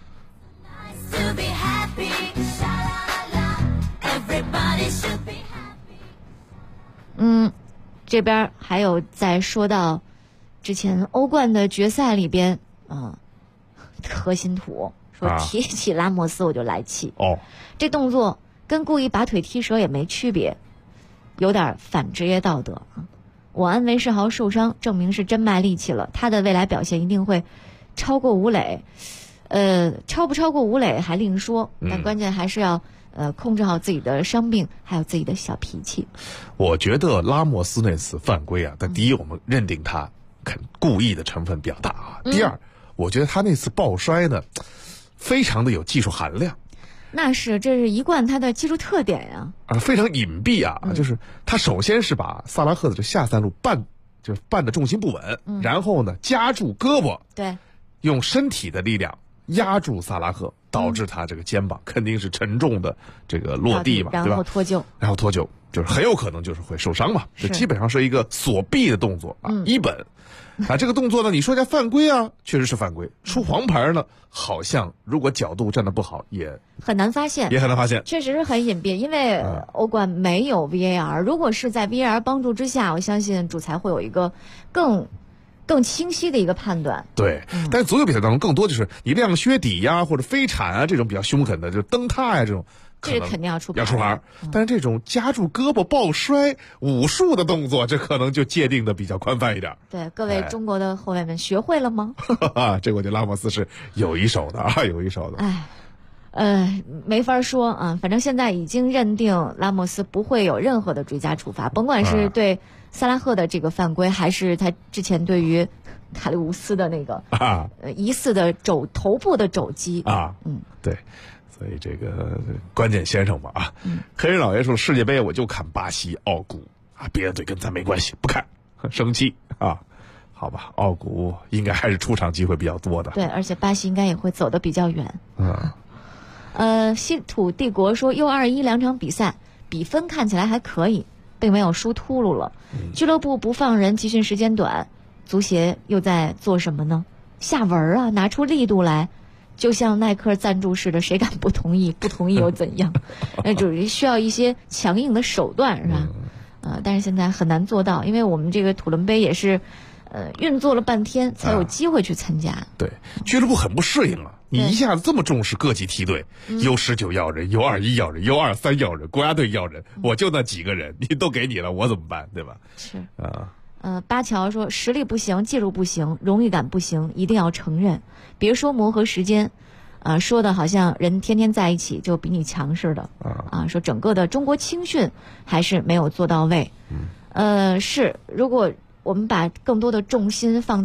这边还有在说到之前欧冠的决赛里边，核心图说提起拉莫斯我就来气。这动作跟故意把腿踢折也没区别，有点反职业道德啊。我安韦世豪受伤，证明是真卖力气了，他的未来表现一定会超过吴磊。超不超过吴磊还另说，但关键还是要控制好自己的伤病，还有自己的小脾气。 我觉得拉莫斯那次犯规啊，但第一我们认定他故意的成分比较大啊。第二，我觉得他那次抱摔呢，非常的有技术含量。 那是，这是一贯他的技术特点呀。 非常隐蔽啊，就是他首先是把萨拉赫的这下三路绊的重心不稳，然后呢夹住胳膊， 对， 用身体的力量压住萨拉赫，导致他这个肩膀肯定是沉重的这个落地嘛，对吧？然后脱臼，就是很有可能就是会受伤嘛，这基本上是一个锁臂的动作啊，一本。这个动作呢，你说一下犯规啊，确实是犯规。出黄牌呢，好像如果角度站得不好，也很难发现，确实是很隐蔽，因为欧冠没有 VAR。如果是在 VAR 帮助之下，我相信主裁会有一个更清晰的一个判断。 对，但是足球比赛当中更多就是你亮靴底呀，或者飞铲啊这种比较凶狠的，就蹬踏呀这种。 这肯定要出牌，但是这种夹住胳膊抱摔武术的动作，这可能就界定的比较宽泛一点。 对，各位中国的后卫们学会了吗？ 这我觉得拉莫斯是有一手的啊，有一手的。 没法说啊，反正现在已经认定拉莫斯不会有任何的追加处罚，甭管是对萨拉赫的这个犯规，还是他之前对于卡利乌斯的那个疑似的头部的肘击对。所以这个关键先生嘛黑人老爷说世界杯我就看巴西、奥古啊，别的队跟咱没关系，不看，生气啊。好吧，奥古应该还是出场机会比较多的。 对，而且巴西应该也会走得比较远。稀土帝国说 U21 2场比赛比分看起来还可以，并没有输秃噜了。俱乐部不放人，集训时间短，足协又在做什么呢？下文啊，拿出力度来。就像耐克赞助似的，谁敢不同意？不同意又怎样？就是需要一些强硬的手段，是吧？但是现在很难做到，因为我们这个土伦杯也是，运作了半天才有机会去参加。 对，俱乐部很不适应啊！你一下子这么重视各级梯队，U19要人，U21要人，U23要人，国家队要人，我就那几个人，你都给你了，我怎么办？对吧？ 是巴乔说实力不行，技术不行，荣誉感不行，一定要承认。别说磨合时间，说的好像人天天在一起就比你强似的说整个的中国青训还是没有做到位。是，如果我们把更多的重心放在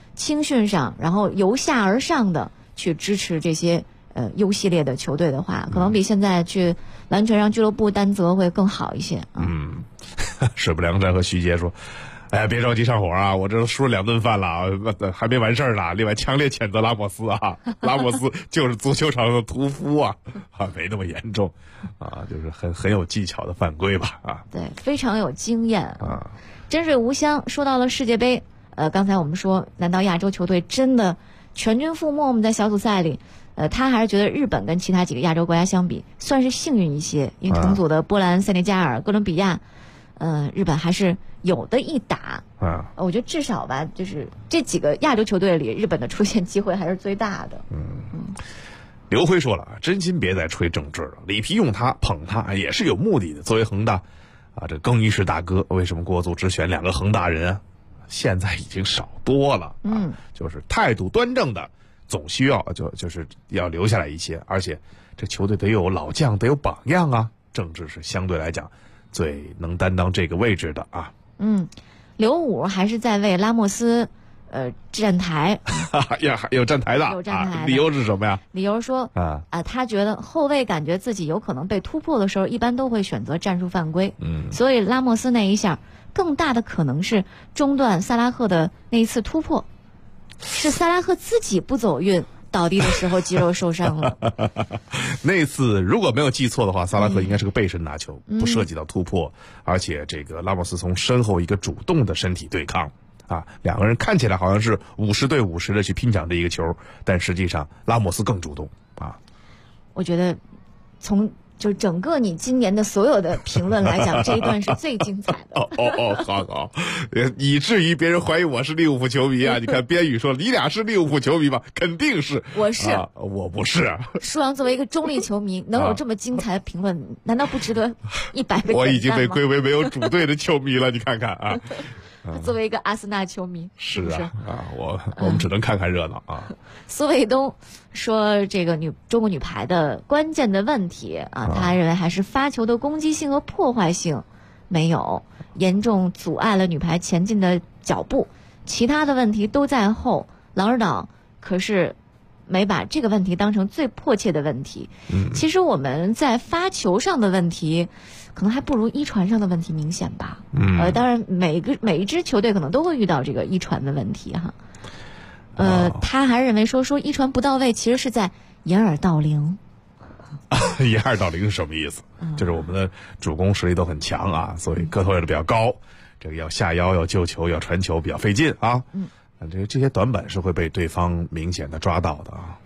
青训上，然后由下而上的去支持这些优系列的球队的话，可能比现在去完全让俱乐部担责会更好一些。 水泊梁山和徐杰说：“哎，别着急上火啊，我这输了2顿饭了，还没完事儿呢。另外，强烈谴责拉莫斯啊，拉莫斯就是足球场上的屠夫啊，没那么严重啊，就是很有技巧的犯规吧啊。 对，非常有经验啊。真水无香说到了世界杯，刚才我们说，难道亚洲球队真的全军覆没？我们在小组赛里。”他还是觉得日本跟其他几个亚洲国家相比，算是幸运一些，因为同组的波兰、塞内加尔、哥伦比亚，日本还是有的一打。我觉得至少吧，就是这几个亚洲球队里，日本的出现机会还是最大的。 刘辉说了，真心别再吹政治了，里皮用他捧他也是有目的的。作为恒大这更衣室大哥，为什么国足只选2个恒大人啊？现在已经少多了就是态度端正的。总需要就是要留下来一些，而且这球队得有老将，得有榜样啊。政治是相对来讲最能担当这个位置的啊。 刘武还是在为拉莫斯站台， 有站台的， 有站台的。 理由是什么呀？ 理由说他觉得后卫感觉自己有可能被突破的时候，一般都会选择战术犯规。所以拉莫斯那一下更大的可能是中断萨拉赫的那一次突破。是萨拉赫自己不走运，倒地的时候肌肉受伤了。 那次如果没有记错的话，萨拉赫应该是个背身拿球，不涉及到突破，而且这个拉莫斯从身后一个主动的身体对抗2个人看起来好像是50对50的去拼抢这一个球，但实际上拉莫斯更主动我觉得从就整个你今年的所有的评论来讲，这一段是最精彩的。 好，以至于别人怀疑我是利物浦球迷啊！你看边宇说你俩是利物浦球迷吧？肯定是， 我是， 我不是。 舒阳作为一个中立球迷，能有这么精彩的评论，难道不值得100个？ 我已经被归为没有主队的球迷了，你看看啊。 作为一个阿森纳球迷， 是我们只能看看热闹啊。 苏卫东说，这个中国女排的关键的问题他认为还是发球的攻击性和破坏性没有，严重阻碍了女排前进的脚步，其他的问题都在后。郎尔岛可是没把这个问题当成最迫切的问题。其实我们在发球上的问题可能还不如一传上的问题明显吧。当然每一支球队可能都会遇到这个一传的问题哈。他还认为说一传不到位，其实是在掩耳盗铃。 掩耳盗铃是什么意思？就是我们的主攻实力都很强啊，所以个头也比较高，这个要下腰、要救球、要传球比较费劲啊。这些短板是会被对方明显的抓到的啊。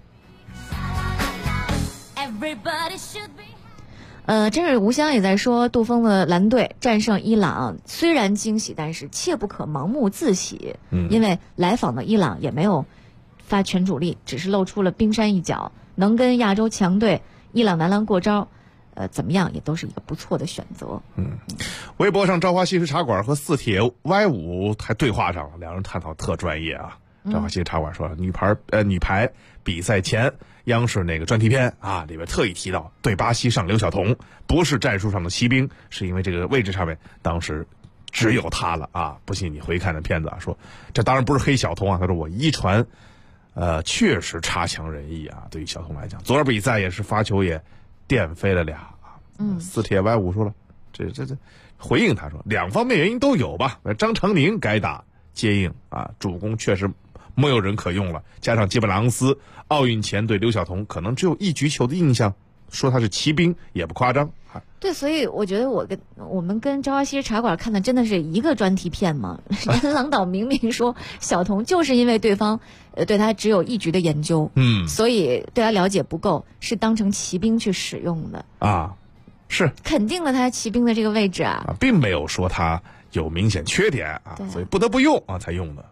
真是吴湘也在说，杜锋的蓝队战胜伊朗虽然惊喜，但是切不可盲目自喜。因为来访的伊朗也没有发全主力，只是露出了冰山一角，能跟亚洲强队伊朗男篮过招，怎么样也都是一个不错的选择。 微博上朝花西施茶馆和四铁 Y5还对话上了，两人探讨特专业啊。朝花西施茶馆说，女排比赛前央视那个专题片里面特意提到对巴西上刘晓彤不是战术上的骑兵，是因为这个位置上面当时只有他了啊！不信你回看那片子说这当然不是黑晓彤啊，他说我一传确实差强人意啊，对于晓彤来讲，昨儿比赛也是发球也电飞了俩四铁 Y5说了，这回应他说两方面原因都有吧，张常宁该打接应主攻确实没有人可用了，加上基本朗斯奥运前对刘晓彤可能只有一局球的印象，说他是骑兵也不夸张。 对，所以我觉得我们跟朝花西施茶馆看的真的是一个专题片嘛。郎导明明说晓彤就是因为对方对他只有一局的研究，所以对他了解不够，是当成骑兵去使用的是肯定了他骑兵的这个位置并没有说他有明显缺点所以不得不用才用的。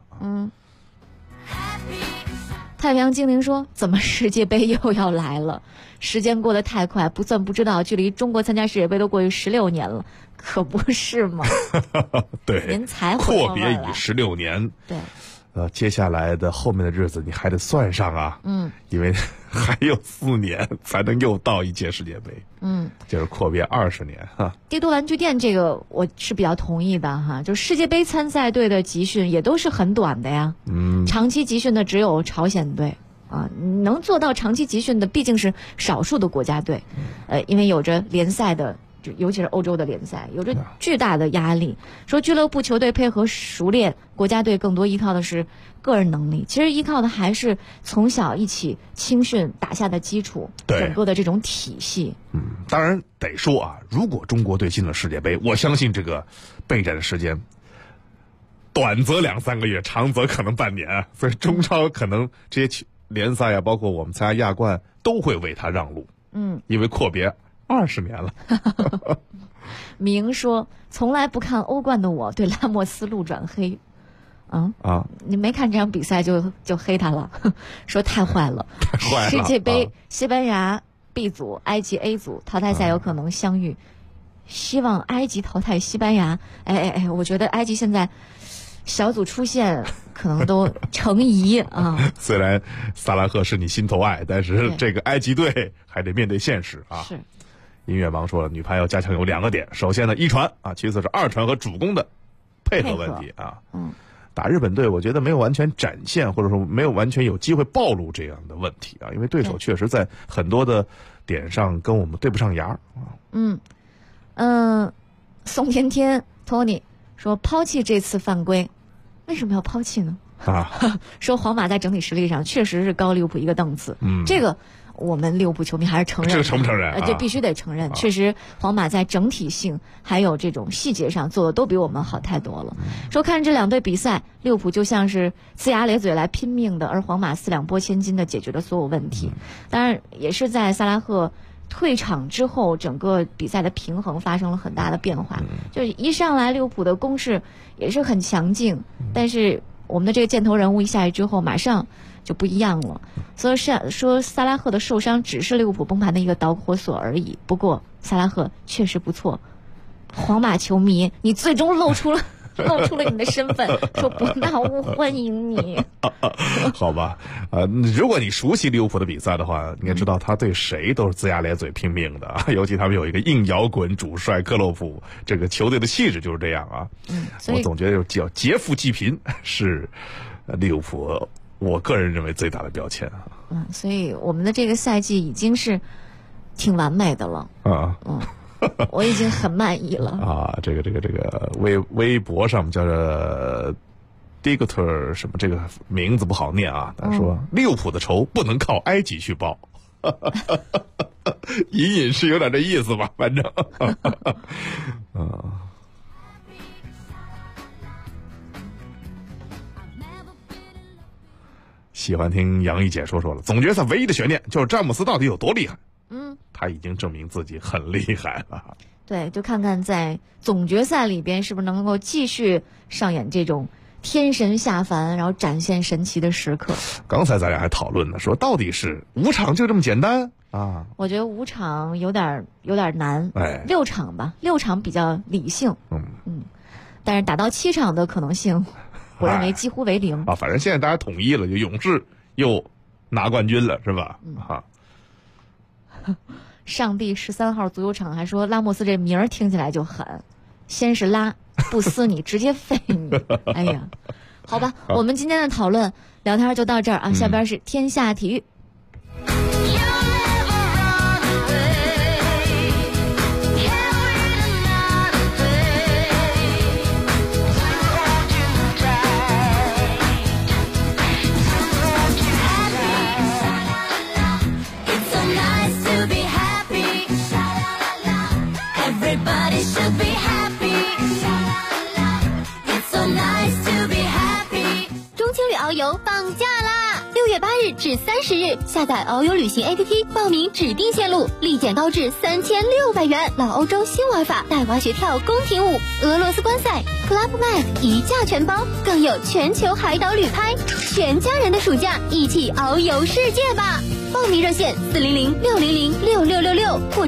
太平洋精灵说，怎么世界杯又要来了？时间过得太快，不算不知道，距离中国参加世界杯都过去16年了，可不是吗？ 对， 您才阔别已16年。 对， 接下来的后面的日子你还得算上啊，因为还有4年才能又到一届世界杯，就是阔别20年哈。 帝都玩具店这个我是比较同意的哈，就世界杯参赛队的集训也都是很短的呀，长期集训的只有朝鲜队啊，能做到长期集训的毕竟是少数的国家队，因为有着联赛的。尤其是欧洲的联赛有着巨大的压力，说俱乐部球队配合熟练，国家队更多依靠的是个人能力，其实依靠的还是从小一起青训打下的基础，整个的这种体系。 当然得说啊，如果中国队进了世界杯，我相信这个备战的时间短则2-3个月，长则可能半年，所以中超可能这些联赛啊，包括我们参加亚冠都会为他让路，因为阔别20年了。 明说从来不看欧冠的我对拉莫斯路转黑，你没看这场比赛就黑他了，说太坏了。太坏了！世界杯西班牙 B 组，埃及 A 组，淘汰赛有可能相遇，希望埃及淘汰西班牙。我觉得埃及现在小组出线可能都成疑啊。 虽然萨拉赫是你心头爱，但是这个埃及队还得面对现实啊。 是。 音乐盲说了，女排要加强有2个点，首先呢1传啊，其次是2传和主攻的配合问题啊。打日本队我觉得没有完全展现，或者说没有完全有机会暴露这样的问题啊，因为对手确实在很多的点上跟我们对不上牙啊。宋甜甜 Tony 说抛弃这次犯规，为什么要抛弃呢？说皇马在整体实力上确实是高利物浦一个档次，这个我们利物浦球迷还是承认， 这个承不承认？ 这必须得承认，确实皇马在整体性还有这种细节上做的都比我们好太多了。说看这2队比赛，利物浦就像是龇牙咧嘴来拼命的，而皇马4两拨千斤的解决了所有问题。当然，也是在萨拉赫退场之后，整个比赛的平衡发生了很大的变化。就是一上来利物浦的攻势也是很强劲，但是我们的这个箭头人物一下去之后，马上就不一样了。所以说萨拉赫的受伤只是利物浦崩盘的一个导火索而已。不过萨拉赫确实不错。皇马球迷，你最终露出了你的身份，说伯纳乌欢迎你。 好吧，如果你熟悉利物浦的比赛的话，你也知道他对谁都是龇牙咧嘴拼命的啊。尤其他们有一个硬摇滚主帅克洛普，这个球队的气质就是这样啊。我总觉得叫劫富济贫是利物浦我个人认为最大的标签啊。 所以我们的这个赛季已经是挺完美的了啊。我已经很满意了啊！这个微博上面叫做 Dictator 什么，这个名字不好念啊。他说利物浦的仇不能靠埃及去报，隐是有点这意思吧，反正。喜欢听杨一姐说了，总决赛唯一的悬念就是詹姆斯到底有多厉害。他已经证明自己很厉害了。 对，就看看在总决赛里边是不是能够继续上演这种天神下凡，然后展现神奇的时刻。 刚才咱俩还讨论呢，说到底是5场就这么简单啊？ 我觉得5场有点难，6场吧，6场比较理性。但是打到7场的可能性，我认为几乎为0 啊。反正现在大家统一了，就勇士又拿冠军了，是吧？ 上帝13号足球场还说拉莫斯这名儿听起来就狠，先是拉不撕你，直接废你。哎呀，好吧，我们今天的讨论聊天就到这儿啊，下边是天下体育。 遨游放假啦！6月8日至30日，下载遨游旅行 APP， 报名指定线路，立减高至3600元。老欧洲新玩法，带滑雪跳宫廷舞，俄罗斯观赛 Club Med 一价全包，更有全球海岛旅拍，全家人的暑假一起遨游世界吧！报名热线400-600-6666或